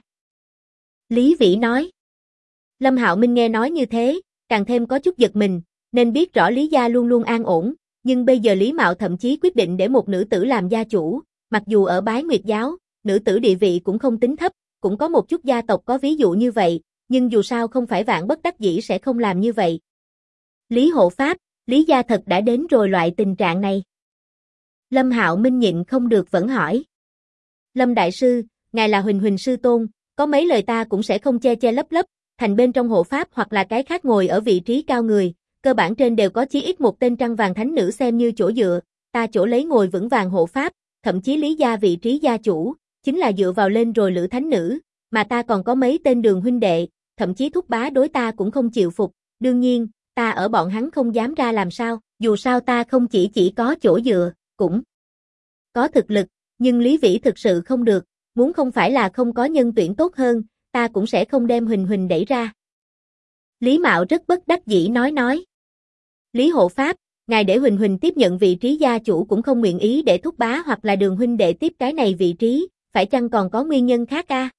Lý Vĩ nói. Lâm Hạo Minh nghe nói như thế, càng thêm có chút giật mình, nên biết rõ Lý gia luôn luôn an ổn, nhưng bây giờ Lý Mạo thậm chí quyết định để một nữ tử làm gia chủ, mặc dù ở Bái Nguyệt giáo, nữ tử địa vị cũng không tính thấp, cũng có một chút gia tộc có ví dụ như vậy, nhưng dù sao không phải vạn bất đắc dĩ sẽ không làm như vậy. Lý hộ pháp, Lý gia thật đã đến rồi loại tình trạng này. Lâm Hạo Minh nhịn không được vẫn hỏi. Lâm đại sư, ngài là Huỳnh Huỳnh sư tôn, có mấy lời ta cũng sẽ không che che lấp lấp, thành bên trong hộ pháp hoặc là cái khác ngồi ở vị trí cao người, cơ bản trên đều có chí ít một tên trăng vàng thánh nữ xem như chỗ dựa, ta chỗ lấy ngồi vững vàng hộ pháp, thậm chí Lý gia vị trí gia chủ, chính là dựa vào lên rồi Lữ thánh nữ, mà ta còn có mấy tên Đường huynh đệ, thậm chí thúc bá đối ta cũng không chịu phục, đương nhiên, ta ở bọn hắn không dám ra làm sao, dù sao ta không chỉ có chỗ dựa, cũng có thực lực, nhưng Lý Vĩ thực sự không được, muốn không phải là không có nhân tuyển tốt hơn, ta cũng sẽ không đem Huỳnh Huỳnh đẩy ra. Lý Mạo rất bất đắc dĩ nói. Lý hộ pháp, ngài để Huỳnh Huỳnh tiếp nhận vị trí gia chủ cũng không nguyện ý để thúc bá hoặc là Đường huynh đệ tiếp cái này vị trí, phải chăng còn có nguyên nhân khác a?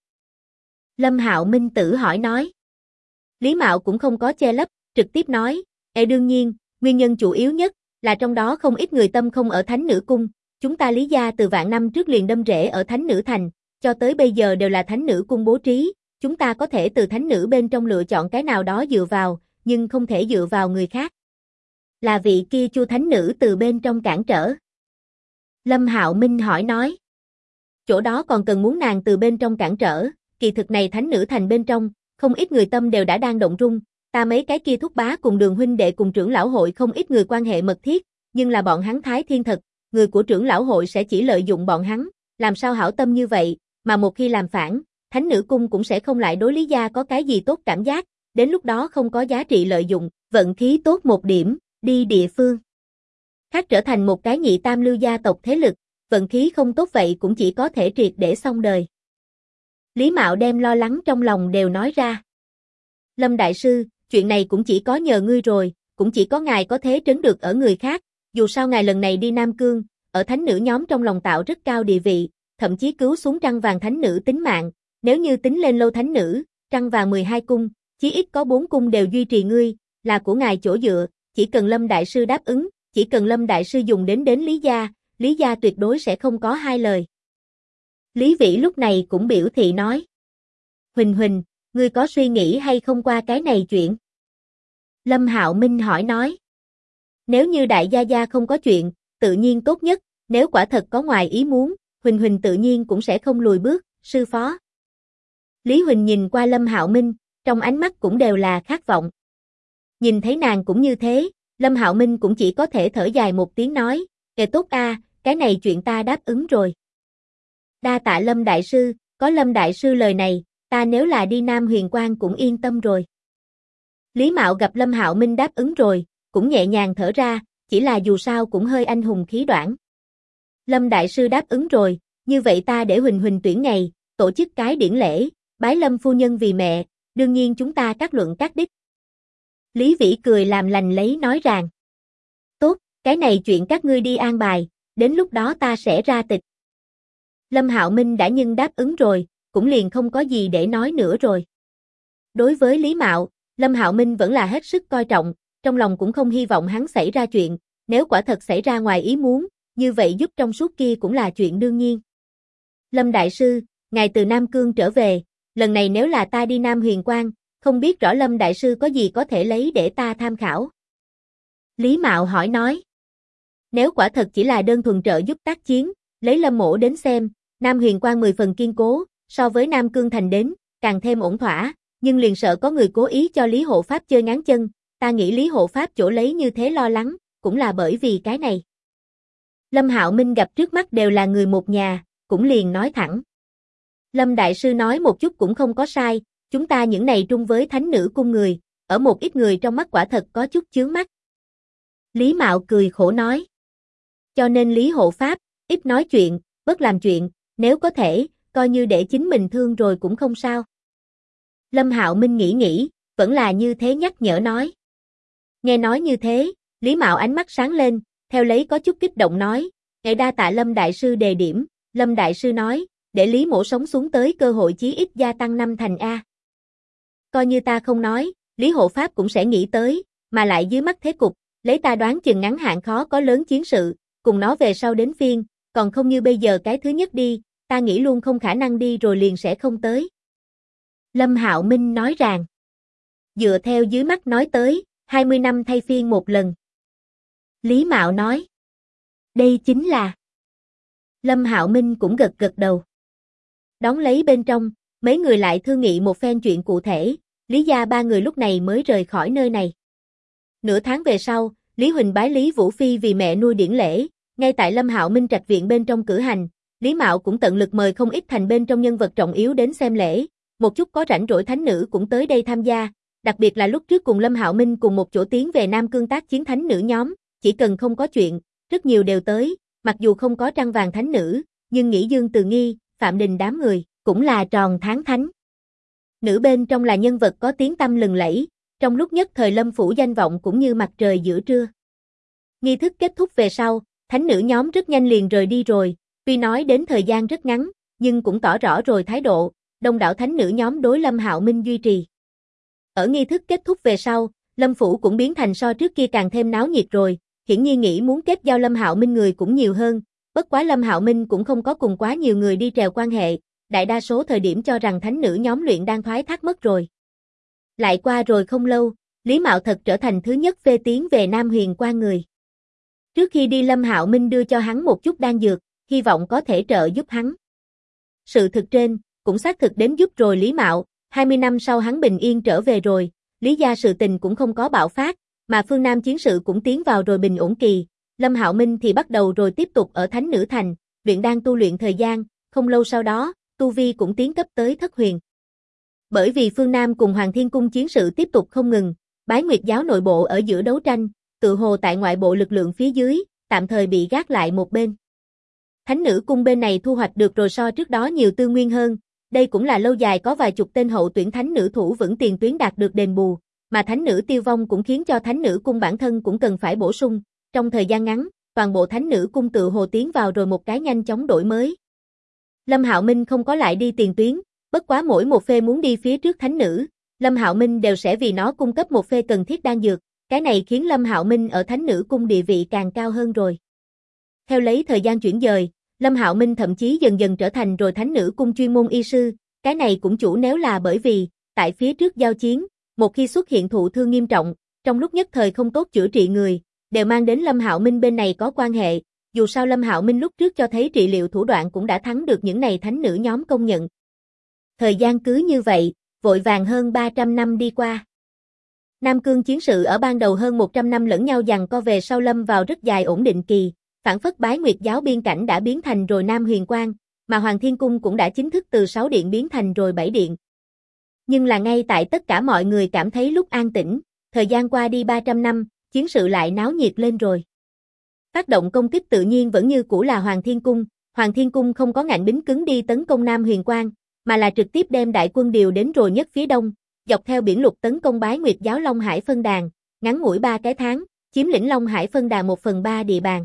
Lâm Hạo Minh tự hỏi nói. Lý Mạo cũng không có che lấp, trực tiếp nói, đương nhiên, nguyên nhân chủ yếu nhất là trong đó không ít người tâm không ở Thánh Nữ Cung, chúng ta Lý gia từ vạn năm trước liền đâm rễ ở Thánh Nữ Thành, cho tới bây giờ đều là Thánh Nữ Cung bố trí, chúng ta có thể từ Thánh Nữ bên trong lựa chọn cái nào đó dựa vào, nhưng không thể dựa vào người khác. Là vị kia Chu Thánh Nữ từ bên trong cản trở. Lâm Hạo Minh hỏi nói. Chỗ đó còn cần muốn nàng từ bên trong cản trở, kỳ thực này Thánh Nữ Thành bên trong, không ít người tâm đều đã đang động rung, ta mấy cái kia thúc bá cùng Đường huynh đệ cùng trưởng lão hội không ít người quan hệ mật thiết, nhưng là bọn hắn thái thiên thật, người của trưởng lão hội sẽ chỉ lợi dụng bọn hắn, làm sao hảo tâm như vậy, mà một khi làm phản, Thánh Nữ Cung cũng sẽ không lại đối Lý gia có cái gì tốt cảm giác, đến lúc đó không có giá trị lợi dụng, vận khí tốt một điểm, đi địa phương khác trở thành một cái nhị tam lưu gia tộc thế lực, vận khí không tốt vậy cũng chỉ có thể triệt để xong đời. Lý Mạo đem lo lắng trong lòng đều nói ra. Lâm đại sư, chuyện này cũng chỉ có nhờ ngươi rồi, cũng chỉ có ngài có thế trấn được ở người khác, dù sao ngài lần này đi Nam Cương, ở thánh nữ nhóm trong lòng tạo rất cao địa vị, thậm chí cứu xuống trăng vàng thánh nữ tính mạng, nếu như tính lên lâu thánh nữ, trăng vàng 12 cung, chí ít có 4 cung đều duy trì ngươi, là của ngài chỗ dựa, chỉ cần Lâm đại sư đáp ứng, chỉ cần Lâm đại sư dùng đến Lý gia tuyệt đối sẽ không có hai lời. Lý Vĩ lúc này cũng biểu thị nói. Huỳnh Huỳnh, ngươi có suy nghĩ hay không qua cái này chuyện? Lâm Hạo Minh hỏi nói. Nếu như đại gia gia không có chuyện, tự nhiên tốt nhất, nếu quả thật có ngoài ý muốn, Huỳnh Huỳnh tự nhiên cũng sẽ không lùi bước, sư phó. Lý Huỳnh nhìn qua Lâm Hạo Minh, trong ánh mắt cũng đều là khát vọng. Nhìn thấy nàng cũng như thế, Lâm Hạo Minh cũng chỉ có thể thở dài một tiếng nói, tốt a, cái này chuyện ta đáp ứng rồi. Đa tạ Lâm đại sư, có Lâm đại sư lời này, ta nếu là đi Nam Huyền Quang cũng yên tâm rồi. Lý Mạo gặp Lâm Hạo Minh đáp ứng rồi, cũng nhẹ nhàng thở ra, chỉ là dù sao cũng hơi anh hùng khí đoản. Lâm đại sư đáp ứng rồi, như vậy ta để Huỳnh Huỳnh tuyển ngày, tổ chức cái điển lễ, bái Lâm phu nhân vì mẹ, đương nhiên chúng ta các luận các đích. Lý Vĩ cười làm lành lấy nói rằng, tốt, cái này chuyện các ngươi đi an bài, đến lúc đó ta sẽ ra tịch. Lâm Hạo Minh đã nhưng đáp ứng rồi, cũng liền không có gì để nói nữa rồi. Đối với Lý Mạo, Lâm Hạo Minh vẫn là hết sức coi trọng, trong lòng cũng không hy vọng hắn xảy ra chuyện, nếu quả thật xảy ra ngoài ý muốn, như vậy giúp trong suốt kia cũng là chuyện đương nhiên. Lâm đại sư, ngài từ Nam Cương trở về, lần này nếu là ta đi Nam Huyền Quang, không biết rõ Lâm đại sư có gì có thể lấy để ta tham khảo. Lý Mạo hỏi nói. Nếu quả thật chỉ là đơn thuần trợ giúp tác chiến, lấy Lâm mỗ đến xem, Nam Huyền Quang 10 phần kiên cố, so với Nam Cương thành đến, càng thêm ổn thỏa, nhưng liền sợ có người cố ý cho Lý hộ pháp chơi ngáng chân, ta nghĩ Lý hộ pháp chỗ lấy như thế lo lắng, cũng là bởi vì cái này. Lâm Hạo Minh gặp trước mắt đều là người một nhà, cũng liền nói thẳng. Lâm Đại Sư nói một chút cũng không có sai, chúng ta những này trung với thánh nữ cung người, ở một ít người trong mắt quả thật có chút chướng mắt. Lý Mạo cười khổ nói. Cho nên Lý hộ pháp, ít nói chuyện, bớt làm chuyện, nếu có thể, coi như để chính mình thương rồi cũng không sao. Lâm Hạo Minh nghĩ, vẫn là như thế nhắc nhở nói. Nghe nói như thế, Lý Mạo ánh mắt sáng lên, theo lấy có chút kích động nói, ngài đa tạ Lâm Đại Sư đề điểm, Lâm Đại Sư nói, để Lý mỗ sống xuống tới cơ hội chí ít gia tăng 5 thành A. Coi như ta không nói, Lý hộ pháp cũng sẽ nghĩ tới, mà lại dưới mắt thế cục, lấy ta đoán chừng ngắn hạn khó có lớn chiến sự, cùng nó về sau đến phiên, còn không như bây giờ cái thứ nhất đi, ta nghĩ luôn không khả năng đi rồi liền sẽ không tới. Lâm Hạo Minh nói rằng, dựa theo dưới mắt nói tới, 20 năm thay phiên một lần. Lý Mạo nói, đây chính là. Lâm Hạo Minh cũng gật đầu. Đón lấy bên trong, mấy người lại thương nghị một phen chuyện cụ thể, Lý gia ba người lúc này mới rời khỏi nơi này. Nửa tháng về sau, Lý Huỳnh bái Lý Vũ Phi vì mẹ nuôi điển lễ, ngay tại Lâm Hạo Minh trạch viện bên trong cử hành, Lý Mạo cũng tận lực mời không ít thành bên trong nhân vật trọng yếu đến xem lễ, một chút có rảnh rỗi thánh nữ cũng tới đây tham gia, đặc biệt là lúc trước cùng Lâm Hạo Minh cùng một chỗ tiến về Nam Cương tác chiến thánh nữ nhóm, chỉ cần không có chuyện, rất nhiều đều tới, mặc dù không có trăng vàng thánh nữ, nhưng nghĩ Dương Từ Nghi, Phạm Đình đám người, cũng là tròn tháng thánh. Nữ bên trong là nhân vật có tiếng tăm lừng lẫy, trong lúc nhất thời Lâm phủ danh vọng cũng như mặt trời giữa trưa. Nghi thức kết thúc về sau, thánh nữ nhóm rất nhanh liền rời đi rồi, tuy nói đến thời gian rất ngắn, nhưng cũng tỏ rõ rồi thái độ, đông đảo thánh nữ nhóm đối Lâm Hạo Minh duy trì. Ở nghi thức kết thúc về sau, Lâm phủ cũng biến thành so trước kia càng thêm náo nhiệt rồi, hiển nhiên nghĩ muốn kết giao Lâm Hạo Minh người cũng nhiều hơn, bất quá Lâm Hạo Minh cũng không có cùng quá nhiều người đi trèo quan hệ, đại đa số thời điểm cho rằng thánh nữ nhóm luyện đang thoái thác mất rồi. Lại qua rồi không lâu, Lý Mạo thật trở thành thứ nhất phê tiến về Nam Huyền Quan người. Trước khi đi Lâm Hạo Minh đưa cho hắn một chút đan dược, hy vọng có thể trợ giúp hắn. Sự thực trên, cũng xác thực đến giúp rồi Lý Mạo, 20 năm sau hắn bình yên trở về rồi, Lý gia sự tình cũng không có bạo phát, mà phương Nam chiến sự cũng tiến vào rồi bình ổn kỳ, Lâm Hạo Minh thì bắt đầu rồi tiếp tục ở Thánh Nữ Thành, luyện đan tu luyện thời gian, không lâu sau đó, tu vi cũng tiến cấp tới thất huyền. Bởi vì phương Nam cùng Hoàng Thiên Cung chiến sự tiếp tục không ngừng, Bái Nguyệt giáo nội bộ ở giữa đấu tranh, tự hồ tại ngoại bộ lực lượng phía dưới, tạm thời bị gác lại một bên. Thánh Nữ Cung bên này thu hoạch được rồi so trước đó nhiều tư nguyên hơn, đây cũng là lâu dài có vài chục tên hậu tuyển thánh nữ thủ vững tiền tuyến đạt được đền bù, mà thánh nữ tiêu vong cũng khiến cho Thánh Nữ Cung bản thân cũng cần phải bổ sung, trong thời gian ngắn, toàn bộ Thánh Nữ Cung tự hồ tiến vào rồi một cái nhanh chóng đổi mới. Lâm Hạo Minh không có lại đi tiền tuyến, bất quá mỗi một phê muốn đi phía trước thánh nữ, Lâm Hạo Minh đều sẽ vì nó cung cấp một phê cần thiết đan dược, cái này khiến Lâm Hạo Minh ở Thánh Nữ Cung địa vị càng cao hơn rồi. Theo lấy thời gian chuyển dời, Lâm Hạo Minh thậm chí dần dần trở thành rồi Thánh Nữ Cung chuyên môn y sư, cái này cũng chủ nếu là bởi vì, tại phía trước giao chiến, một khi xuất hiện thụ thương nghiêm trọng, trong lúc nhất thời không tốt chữa trị người, đều mang đến Lâm Hạo Minh bên này có quan hệ, dù sao Lâm Hạo Minh lúc trước cho thấy trị liệu thủ đoạn cũng đã thắng được những này thánh nữ nhóm công nhận. Thời gian cứ như vậy, vội vàng hơn 300 năm đi qua. Nam Cương chiến sự ở ban đầu hơn 100 năm lẫn nhau giằng co về sau lâm vào rất dài ổn định kỳ, phản phất Bái Nguyệt giáo biên cảnh đã biến thành rồi Nam Huyền Quan, mà Hoàng Thiên Cung cũng đã chính thức từ 6 điện biến thành rồi 7 điện. Nhưng là ngay tại tất cả mọi người cảm thấy lúc an tĩnh, thời gian qua đi 300 năm, chiến sự lại náo nhiệt lên rồi. Phát động công kích tự nhiên vẫn như cũ là Hoàng Thiên Cung không có ngạnh bính cứng đi tấn công Nam Huyền Quan, mà là trực tiếp đem đại quân điều đến rồi nhất phía đông, dọc theo biển lục tấn công Bái Nguyệt giáo Long Hải phân đàn, ngắn ngủi 3 cái tháng, chiếm lĩnh Long Hải phân đàn 1/3 địa bàn.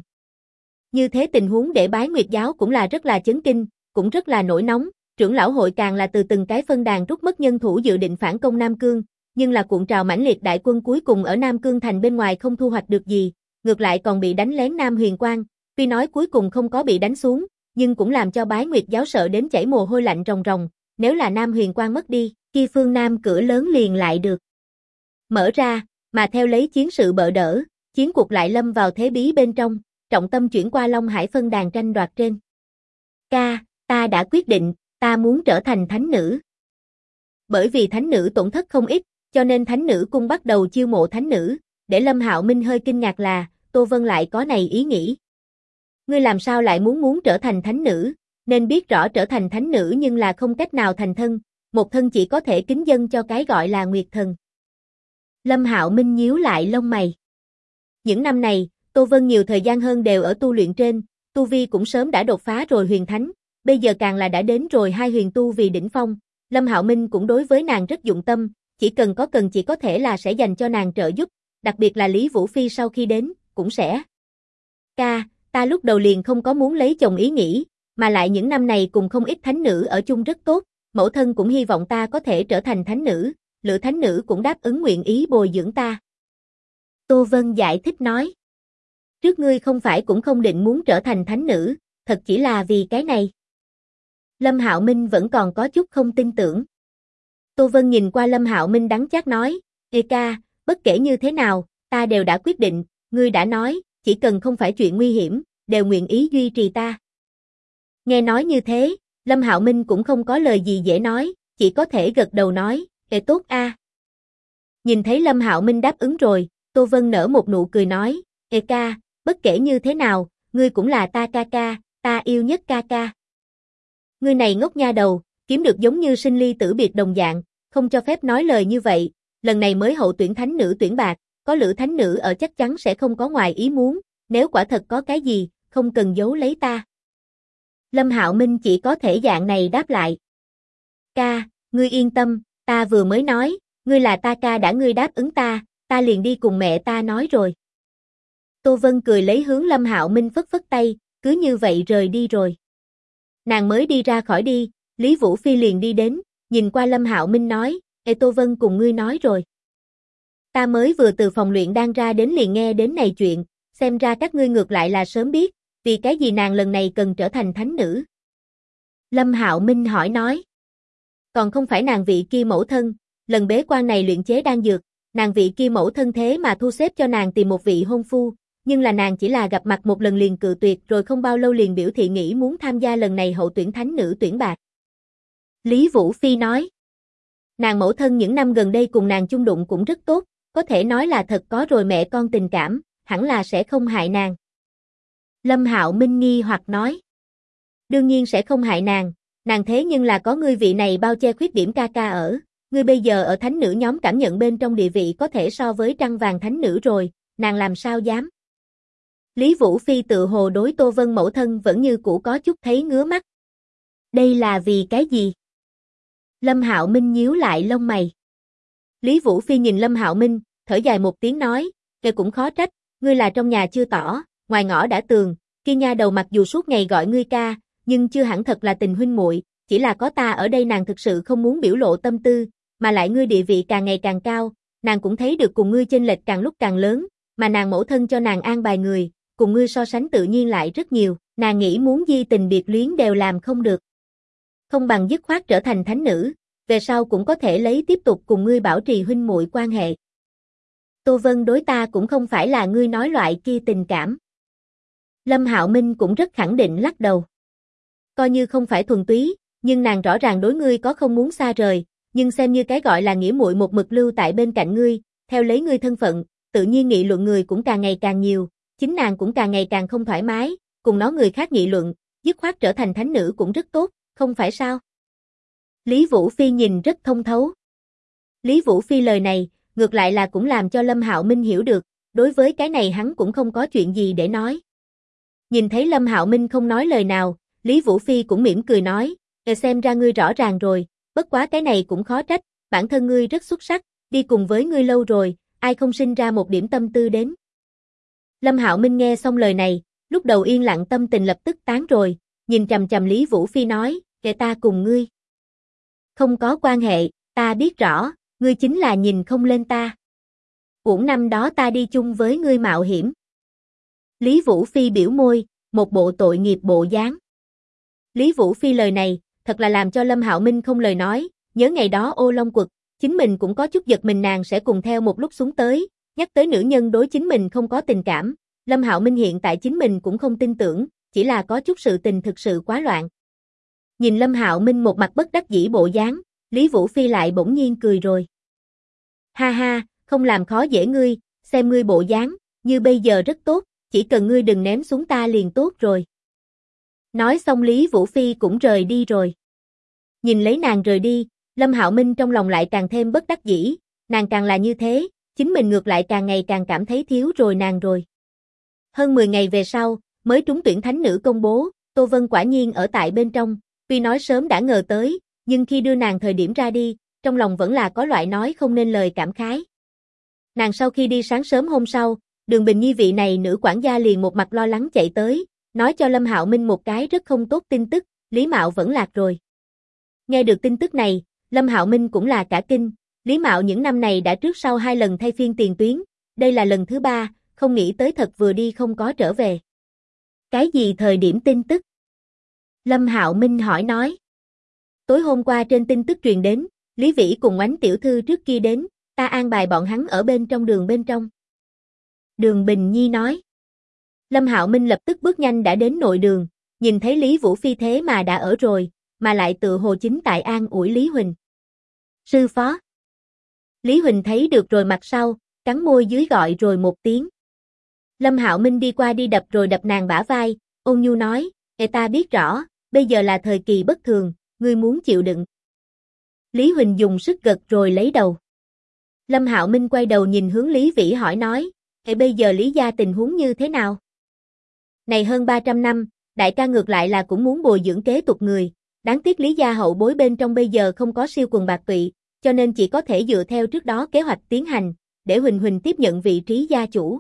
Như thế tình huống để Bái Nguyệt giáo cũng là rất là chấn kinh, cũng rất là nổi nóng, trưởng lão hội càng là từ từng cái phân đàn rút mất nhân thủ dự định phản công Nam Cương, nhưng là cuộn trào mãnh liệt đại quân cuối cùng ở Nam Cương thành bên ngoài không thu hoạch được gì, ngược lại còn bị đánh lén Nam Huyền Quan, tuy nói cuối cùng không có bị đánh xuống, nhưng cũng làm cho Bái Nguyệt giáo sợ đến chảy mồ hôi lạnh ròng ròng, nếu là Nam Huyền Quan mất đi, kia phương Nam cửa lớn liền lại được mở ra, mà theo lấy chiến sự bợ đỡ, chiến cuộc lại lâm vào thế bí bên trong, trọng tâm chuyển qua Long Hải phân đàn tranh đoạt trên. Ta đã quyết định, ta muốn trở thành thánh nữ. Bởi vì thánh nữ tổn thất không ít, cho nên Thánh Nữ Cung bắt đầu chiêu mộ thánh nữ, để Lâm Hạo Minh hơi kinh ngạc là, Tô Vân lại có này ý nghĩ. Ngươi làm sao lại muốn trở thành thánh nữ, nên biết rõ trở thành thánh nữ nhưng là không cách nào thành thân, một thân chỉ có thể kính dâng cho cái gọi là Nguyệt Thần. Lâm Hạo Minh nhíu lại lông mày. Những năm này, Tô Vân nhiều thời gian hơn đều ở tu luyện trên, tu vi cũng sớm đã đột phá rồi huyền thánh, bây giờ càng là đã đến rồi hai huyền tu vì đỉnh phong. Lâm Hạo Minh cũng đối với nàng rất dụng tâm, chỉ cần chỉ có thể là sẽ dành cho nàng trợ giúp, đặc biệt là Lý Vũ Phi sau khi đến, cũng sẽ. Ca, ta lúc đầu liền không có muốn lấy chồng ý nghĩ, mà lại những năm này cùng không ít thánh nữ ở chung rất tốt, mẫu thân cũng hy vọng ta có thể trở thành thánh nữ, Lữ thánh nữ cũng đáp ứng nguyện ý bồi dưỡng ta. Tô Vân giải thích nói. Trước ngươi không phải cũng không định muốn trở thành thánh nữ, thật chỉ là vì cái này. Lâm Hạo Minh vẫn còn có chút không tin tưởng. Tô Vân nhìn qua Lâm Hạo Minh đắng chát nói, Ê ca, bất kể như thế nào, ta đều đã quyết định, ngươi đã nói, chỉ cần không phải chuyện nguy hiểm, đều nguyện ý duy trì ta. Nghe nói như thế, Lâm Hạo Minh cũng không có lời gì dễ nói, chỉ có thể gật đầu nói, Ê tốt a. Nhìn thấy Lâm Hạo Minh đáp ứng rồi, Tô Vân nở một nụ cười nói, Ê ca, bất kể như thế nào, ngươi cũng là ta ca ca, ta yêu nhất ca ca. Ngươi này ngốc nha đầu, kiếm được giống như sinh ly tử biệt đồng dạng, không cho phép nói lời như vậy, lần này mới hậu tuyển thánh nữ tuyển bạc, có Lữ thánh nữ ở chắc chắn sẽ không có ngoài ý muốn, nếu quả thật có cái gì, không cần giấu lấy ta. Lâm Hạo Minh chỉ có thể dạng này đáp lại. Ca, ngươi yên tâm, ta vừa mới nói, ngươi là ta ca đã ngươi đáp ứng ta, ta liền đi cùng mẹ ta nói rồi. Tô Vân cười lấy hướng Lâm Hạo Minh phất phất tay, cứ như vậy rời đi rồi. Nàng mới đi ra khỏi đi, Lý Vũ Phi liền đi đến, nhìn qua Lâm Hạo Minh nói, Ê Tô Vân cùng ngươi nói rồi. Ta mới vừa từ phòng luyện đan ra đến liền nghe đến này chuyện, xem ra các ngươi ngược lại là sớm biết, vì cái gì nàng lần này cần trở thành thánh nữ. Lâm Hạo Minh hỏi nói. Còn không phải nàng vị kia mẫu thân, lần bế quan này luyện chế đan dược, nàng vị kia mẫu thân thế mà thu xếp cho nàng tìm một vị hôn phu, nhưng là nàng chỉ là gặp mặt một lần liền cự tuyệt rồi không bao lâu liền biểu thị nghĩ muốn tham gia lần này hậu tuyển thánh nữ tuyển bạc. Lý Vũ Phi nói. Nàng mẫu thân những năm gần đây cùng nàng chung đụng cũng rất tốt, có thể nói là thật có rồi mẹ con tình cảm, hẳn là sẽ không hại nàng. Lâm Hạo Minh nghi hoặc nói. Đương nhiên sẽ không hại nàng thế nhưng là có ngươi vị này bao che khuyết điểm ca ca ở, ngươi bây giờ ở thánh nữ nhóm cảm nhận bên trong địa vị có thể so với trăng vàng thánh nữ rồi, nàng làm sao dám. Lý Vũ Phi tự hồ đối Tô Vân mẫu thân vẫn như cũ có chút thấy ngứa mắt. Đây là vì cái gì? Lâm Hạo Minh nhíu lại lông mày. Lý Vũ Phi nhìn Lâm Hạo Minh, thở dài một tiếng nói, kể cũng khó trách, ngươi là trong nhà chưa tỏ, ngoài ngõ đã tường, kia nha đầu mặc dù suốt ngày gọi ngươi ca, nhưng chưa hẳn thật là tình huynh muội, chỉ là có ta ở đây nàng thực sự không muốn biểu lộ tâm tư, mà lại ngươi địa vị càng ngày càng cao, nàng cũng thấy được cùng ngươi chênh lệch càng lúc càng lớn, mà nàng mẫu thân cho nàng an bài người, cùng ngươi so sánh tự nhiên lại rất nhiều, nàng nghĩ muốn di tình biệt luyến đều làm không được. Không bằng dứt khoát trở thành thánh nữ, về sau cũng có thể lấy tiếp tục cùng ngươi bảo trì huynh muội quan hệ. Tô Vân đối ta cũng không phải là ngươi nói loại kia tình cảm. Lâm Hạo Minh cũng rất khẳng định lắc đầu. Coi như không phải thuần túy, nhưng nàng rõ ràng đối ngươi có không muốn xa rời, nhưng xem như cái gọi là nghĩa muội một mực lưu tại bên cạnh ngươi, theo lấy ngươi thân phận, tự nhiên nghị luận người cũng càng ngày càng nhiều, chính nàng cũng càng ngày càng không thoải mái, cùng nó người khác nghị luận, dứt khoát trở thành thánh nữ cũng rất tốt, không phải sao? Lý Vũ Phi nhìn rất thông thấu. Lý Vũ Phi lời này, ngược lại là cũng làm cho Lâm Hạo Minh hiểu được, đối với cái này hắn cũng không có chuyện gì để nói. Nhìn thấy Lâm Hạo Minh không nói lời nào, Lý Vũ Phi cũng mỉm cười nói, xem ra ngươi rõ ràng rồi, bất quá cái này cũng khó trách, bản thân ngươi rất xuất sắc, đi cùng với ngươi lâu rồi, ai không sinh ra một điểm tâm tư đến. Lâm Hạo Minh nghe xong lời này, lúc đầu yên lặng tâm tình lập tức tán rồi, nhìn chằm chằm Lý Vũ Phi nói, kể ta cùng ngươi. Không có quan hệ, ta biết rõ, ngươi chính là nhìn không lên ta. Uổng năm đó ta đi chung với ngươi mạo hiểm. Lý Vũ Phi biểu môi, một bộ tội nghiệp bộ dáng. Lý Vũ Phi lời này, thật là làm cho Lâm Hạo Minh không lời nói, nhớ ngày đó Ô Long Quật, chính mình cũng có chút giật mình nàng sẽ cùng theo một lúc xuống tới, nhắc tới nữ nhân đối chính mình không có tình cảm, Lâm Hạo Minh hiện tại chính mình cũng không tin tưởng, chỉ là có chút sự tình thực sự quá loạn. Nhìn Lâm Hạo Minh một mặt bất đắc dĩ bộ dáng, Lý Vũ Phi lại bỗng nhiên cười rồi. Ha ha, không làm khó dễ ngươi, xem ngươi bộ dáng, như bây giờ rất tốt, chỉ cần ngươi đừng ném xuống ta liền tốt rồi. Nói xong Lý Vũ Phi cũng rời đi rồi. Nhìn lấy nàng rời đi, Lâm Hạo Minh trong lòng lại càng thêm bất đắc dĩ, nàng càng là như thế, chính mình ngược lại càng ngày càng cảm thấy thiếu rồi nàng rồi. Hơn 10 ngày về sau, mới trúng tuyển thánh nữ công bố, Tô Vân quả nhiên ở tại bên trong, tuy nói sớm đã ngờ tới, nhưng khi đưa nàng thời điểm ra đi, trong lòng vẫn là có loại nói không nên lời cảm khái. Nàng sau khi đi sáng sớm hôm sau, Đường Bình Nhi vị này nữ quản gia liền một mặt lo lắng chạy tới, nói cho Lâm Hạo Minh một cái rất không tốt tin tức, Lý Mạo vẫn lạc rồi. Nghe được tin tức này, Lâm Hạo Minh cũng là cả kinh, Lý Mạo những năm này đã trước sau 2 lần thay phiên tiền tuyến, đây là lần thứ 3, không nghĩ tới thật vừa đi không có trở về. Cái gì thời điểm tin tức? Lâm Hạo Minh hỏi nói. Tối hôm qua trên tin tức truyền đến, Lý Vĩ cùng Oánh tiểu thư trước kia đến, ta an bài bọn hắn ở bên trong đường bên trong. Đường Bình Nhi nói. Lâm Hạo Minh lập tức bước nhanh đã đến nội đường, nhìn thấy Lý Vũ Phi thế mà đã ở rồi, mà lại tự hồ chính tại an ủi Lý Huỳnh. Sư phó. Lý Huỳnh thấy được rồi mặt sau, cắn môi dưới gọi rồi một tiếng. Lâm Hạo Minh đi qua đi đập rồi đập nàng bả vai, ôn nhu nói, ta biết rõ, bây giờ là thời kỳ bất thường, ngươi muốn chịu đựng. Lý Huỳnh dùng sức gật rồi lấy đầu. Lâm Hạo Minh quay đầu nhìn hướng Lý Vĩ hỏi nói, bây giờ Lý gia tình huống như thế nào? Này hơn 300 năm, đại ca ngược lại là cũng muốn bồi dưỡng kế tục người, đáng tiếc Lý gia hậu bối bên trong bây giờ không có siêu quần bạc tụy, cho nên chỉ có thể dựa theo trước đó kế hoạch tiến hành, để Huỳnh Huỳnh tiếp nhận vị trí gia chủ.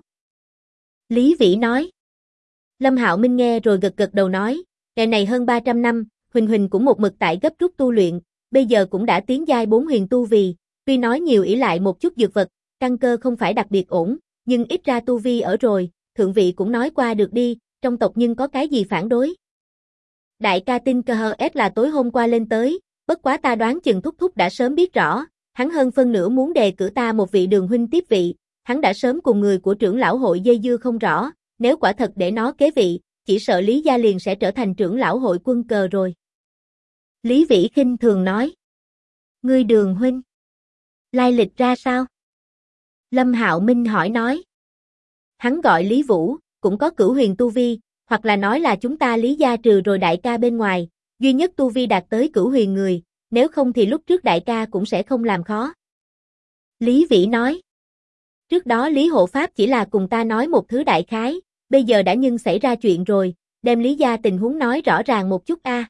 Lý Vĩ nói. Lâm Hạo Minh nghe rồi gật gật đầu nói, ngày này hơn 300 năm, Huỳnh Huỳnh cũng một mực tại gấp rút tu luyện, bây giờ cũng đã tiến giai 4 huyền tu vì, tuy nói nhiều ỷ lại một chút dược vật, căn cơ không phải đặc biệt ổn, nhưng ít ra tu vi ở rồi, thượng vị cũng nói qua được đi, trong tộc nhưng có cái gì phản đối. Đại ca tin cơ hờ S là tối hôm qua lên tới, bất quá ta đoán chừng thúc thúc đã sớm biết rõ, hắn hơn phân nửa muốn đề cử ta một vị Đường huynh tiếp vị, hắn đã sớm cùng người của trưởng lão hội dây dưa không rõ, nếu quả thật để nó kế vị, chỉ sợ Lý gia liền sẽ trở thành trưởng lão hội quân cờ rồi. Lý Vĩ khinh thường nói. Ngươi Đường huynh, lai lịch ra sao? Lâm Hạo Minh hỏi nói. Hắn gọi Lý Vũ, cũng có cửu huyền tu vi, hoặc là nói là chúng ta Lý gia trừ rồi đại ca bên ngoài, duy nhất tu vi đạt tới cửu huyền người, nếu không thì lúc trước đại ca cũng sẽ không làm khó. Lý Vĩ nói. Trước đó Lý Hộ Pháp chỉ là cùng ta nói một thứ đại khái, bây giờ đã nhưng xảy ra chuyện rồi, đem Lý gia tình huống nói rõ ràng một chút a.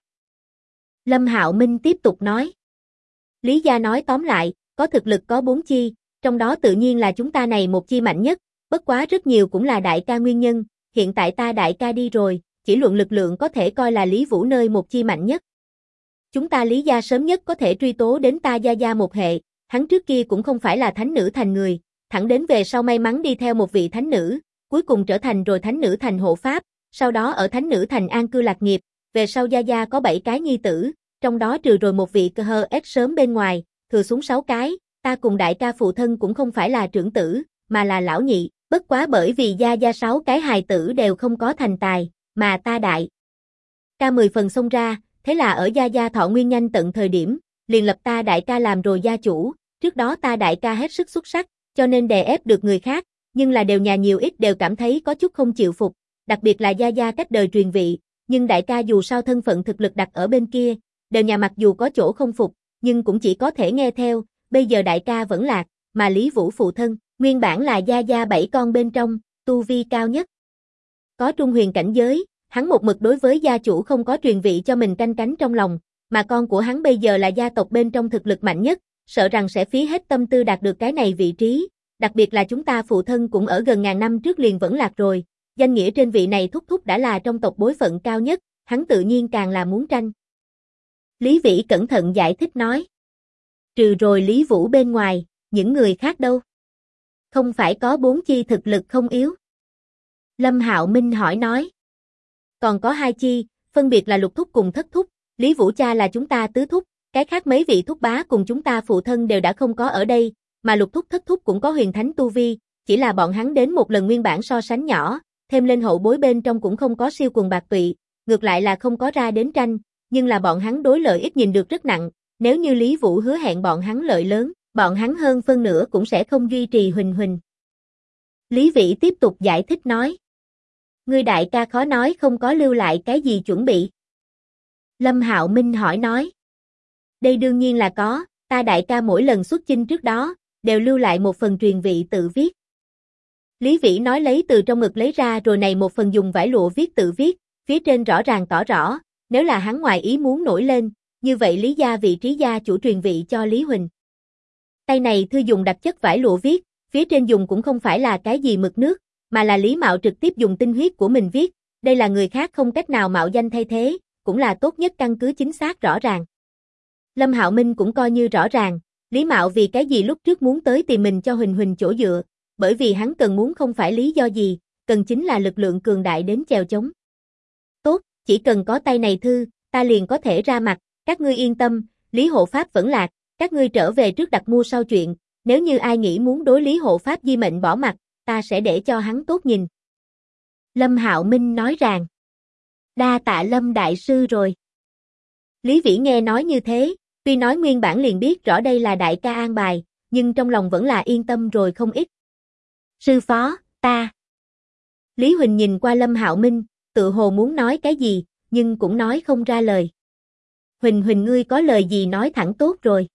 Lâm Hạo Minh tiếp tục nói. Lý gia nói tóm lại, có thực lực có 4 chi, trong đó tự nhiên là chúng ta này một chi mạnh nhất, bất quá rất nhiều cũng là đại ca nguyên nhân, hiện tại ta đại ca đi rồi, chỉ luận lực lượng có thể coi là Lý Vũ nơi một chi mạnh nhất. Chúng ta Lý gia sớm nhất có thể truy tố đến ta gia một hệ, hắn trước kia cũng không phải là thánh nữ thành người, thẳng đến về sau may mắn đi theo một vị thánh nữ, cuối cùng trở thành rồi thánh nữ thành hộ pháp, sau đó ở thánh nữ thành an cư lạc nghiệp, về sau gia có 7 cái nhi tử, trong đó trừ rồi một vị cơ hơ S sớm bên ngoài, thừa xuống 6 cái, ta cùng đại ca phụ thân cũng không phải là trưởng tử, mà là lão nhị, bất quá bởi vì gia 6 cái hài tử đều không có thành tài, mà ta đại ca 10 phần xông ra, thế là ở gia thọ nguyên nhanh tận thời điểm, liền lập ta đại ca làm rồi gia chủ, trước đó ta đại ca hết sức xuất sắc, cho nên đè ép được người khác, nhưng là đều nhà nhiều ít đều cảm thấy có chút không chịu phục, đặc biệt là gia cách đời truyền vị, nhưng đại ca dù sao thân phận thực lực đặt ở bên kia, đều nhà mặc dù có chỗ không phục, nhưng cũng chỉ có thể nghe theo, bây giờ đại ca vẫn lạc, mà Lý Vũ phụ thân, nguyên bản là gia 7 con bên trong, tu vi cao nhất. Có trung huyền cảnh giới, hắn một mực đối với gia chủ không có truyền vị cho mình canh cánh trong lòng, mà con của hắn bây giờ là gia tộc bên trong thực lực mạnh nhất, sợ rằng sẽ phí hết tâm tư đạt được cái này vị trí, đặc biệt là chúng ta phụ thân cũng ở gần ngàn năm trước liền vẫn lạc rồi, danh nghĩa trên vị này thúc thúc đã là trong tộc bối phận cao nhất, hắn tự nhiên càng là muốn tranh. Lý Vĩ cẩn thận giải thích nói. Trừ rồi Lý Vũ bên ngoài, những người khác đâu? Không phải có 4 chi thực lực không yếu? Lâm Hạo Minh hỏi nói. Còn có 2 chi, phân biệt là Lục thúc cùng Thất thúc, Lý Vũ cha là chúng ta tứ thúc, cái khác mấy vị thúc bá cùng chúng ta phụ thân đều đã không có ở đây, mà Lục thúc Thất thúc cũng có huyền thánh tu vi, chỉ là bọn hắn đến một lần nguyên bản so sánh nhỏ, thêm lên hậu bối bên trong cũng không có siêu quần bạc tụy, ngược lại là không có ra đến tranh, nhưng là bọn hắn đối lợi ích nhìn được rất nặng, nếu như Lý Vũ hứa hẹn bọn hắn lợi lớn, bọn hắn hơn phân nửa cũng sẽ không duy trì Huỳnh Huỳnh. Lý Vĩ tiếp tục giải thích nói. Ngươi đại ca khó nói không có lưu lại cái gì chuẩn bị. Lâm Hạo Minh hỏi nói. Đây đương nhiên là có, ta đại ca mỗi lần xuất chinh trước đó, đều lưu lại một phần truyền vị tự viết. Lý Vĩ nói lấy từ trong ngực lấy ra rồi này một phần dùng vải lụa viết tự viết, phía trên rõ ràng tỏ rõ, nếu là hắn ngoài ý muốn nổi lên, như vậy Lý gia vị trí gia chủ truyền vị cho Lý Huỳnh. Tay này thư dùng đặc chất vải lụa viết, phía trên dùng cũng không phải là cái gì mực nước, mà là Lý Mạo trực tiếp dùng tinh huyết của mình viết, đây là người khác không cách nào mạo danh thay thế, cũng là tốt nhất căn cứ chính xác rõ ràng. Lâm Hạo Minh cũng coi như rõ ràng, Lý Mạo vì cái gì lúc trước muốn tới tìm mình cho Huỳnh Huỳnh chỗ dựa, bởi vì hắn cần muốn không phải lý do gì, cần chính là lực lượng cường đại đến chèo chống. Tốt, chỉ cần có tay này thư, ta liền có thể ra mặt, các ngươi yên tâm, Lý hộ pháp vẫn lạc, các ngươi trở về trước đặt mua sau chuyện, nếu như ai nghĩ muốn đối Lý hộ pháp di mệnh bỏ mặt, ta sẽ để cho hắn tốt nhìn. Lâm Hạo Minh nói rằng, đa tạ Lâm đại sư rồi. Lý Vĩ nghe nói như thế, tuy nói nguyên bản liền biết rõ đây là đại ca an bài, nhưng trong lòng vẫn là yên tâm rồi không ít. Sư phó, ta. Lý Huỳnh nhìn qua Lâm Hạo Minh, tự hồ muốn nói cái gì, nhưng cũng nói không ra lời. Huỳnh Huỳnh ngươi có lời gì nói thẳng tốt rồi.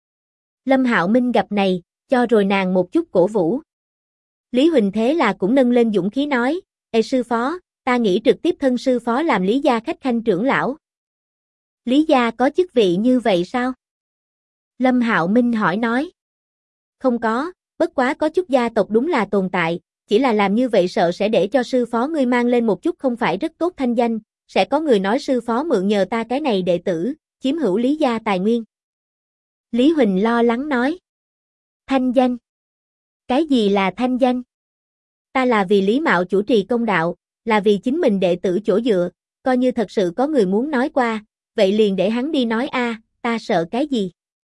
Lâm Hạo Minh gặp này, cho rồi nàng một chút cổ vũ. Lý Huỳnh thế là cũng nâng lên dũng khí nói, ê sư phó, ta nghĩ trực tiếp thân sư phó làm Lý gia khách khanh trưởng lão. Lý gia có chức vị như vậy sao? Lâm Hạo Minh hỏi nói. Không có, bất quá có chút gia tộc đúng là tồn tại, chỉ là làm như vậy sợ sẽ để cho sư phó ngươi mang lên một chút không phải rất tốt thanh danh, sẽ có người nói sư phó mượn nhờ ta cái này đệ tử, chiếm hữu Lý gia tài nguyên. Lý Huỳnh lo lắng nói. Thanh danh? Cái gì là thanh danh? Ta là vì Lý Mạo chủ trì công đạo, là vì chính mình đệ tử chỗ dựa, coi như thật sự có người muốn nói qua, vậy liền để hắn đi nói a, ta sợ cái gì?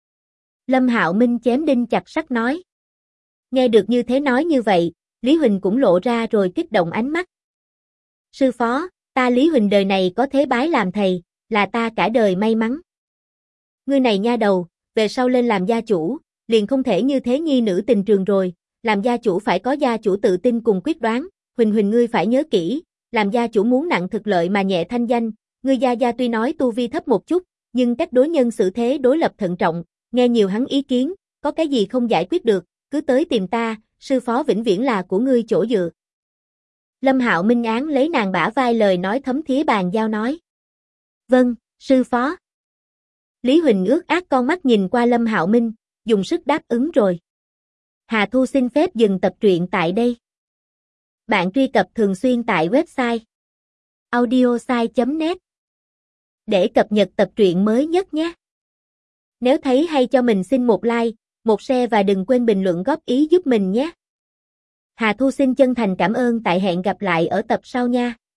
Lâm Hạo Minh chém đinh chặt sắt nói. Nghe được như thế nói như vậy, Lý Huỳnh cũng lộ ra rồi kích động ánh mắt. Sư phó, ta Lý Huỳnh đời này có thế bái làm thầy, là ta cả đời may mắn. Ngươi này nha đầu, về sau lên làm gia chủ, liền không thể như thế nhi nữ tình trường rồi, làm gia chủ phải có gia chủ tự tin cùng quyết đoán, Huỳnh Huỳnh ngươi phải nhớ kỹ, làm gia chủ muốn nặng thực lợi mà nhẹ thanh danh, ngươi gia gia tuy nói tu vi thấp một chút, nhưng cách đối nhân xử thế đối lập thận trọng, nghe nhiều hắn ý kiến, có cái gì không giải quyết được, cứ tới tìm ta, sư phó vĩnh viễn là của ngươi chỗ dựa. Lâm Hạo Minh án lấy nàng bả vai lời nói thấm thía bàn giao nói. Vâng, sư phó. Lý Huỳnh ước ác con mắt nhìn qua Lâm Hạo Minh, dùng sức đáp ứng rồi. Hà Thu xin phép dừng tập truyện tại đây. Bạn truy cập thường xuyên tại website audiosai.net để cập nhật tập truyện mới nhất nhé. Nếu thấy hay cho mình xin một like, một share và đừng quên bình luận góp ý giúp mình nhé. Hà Thu xin chân thành cảm ơn tại hẹn gặp lại ở tập sau nha.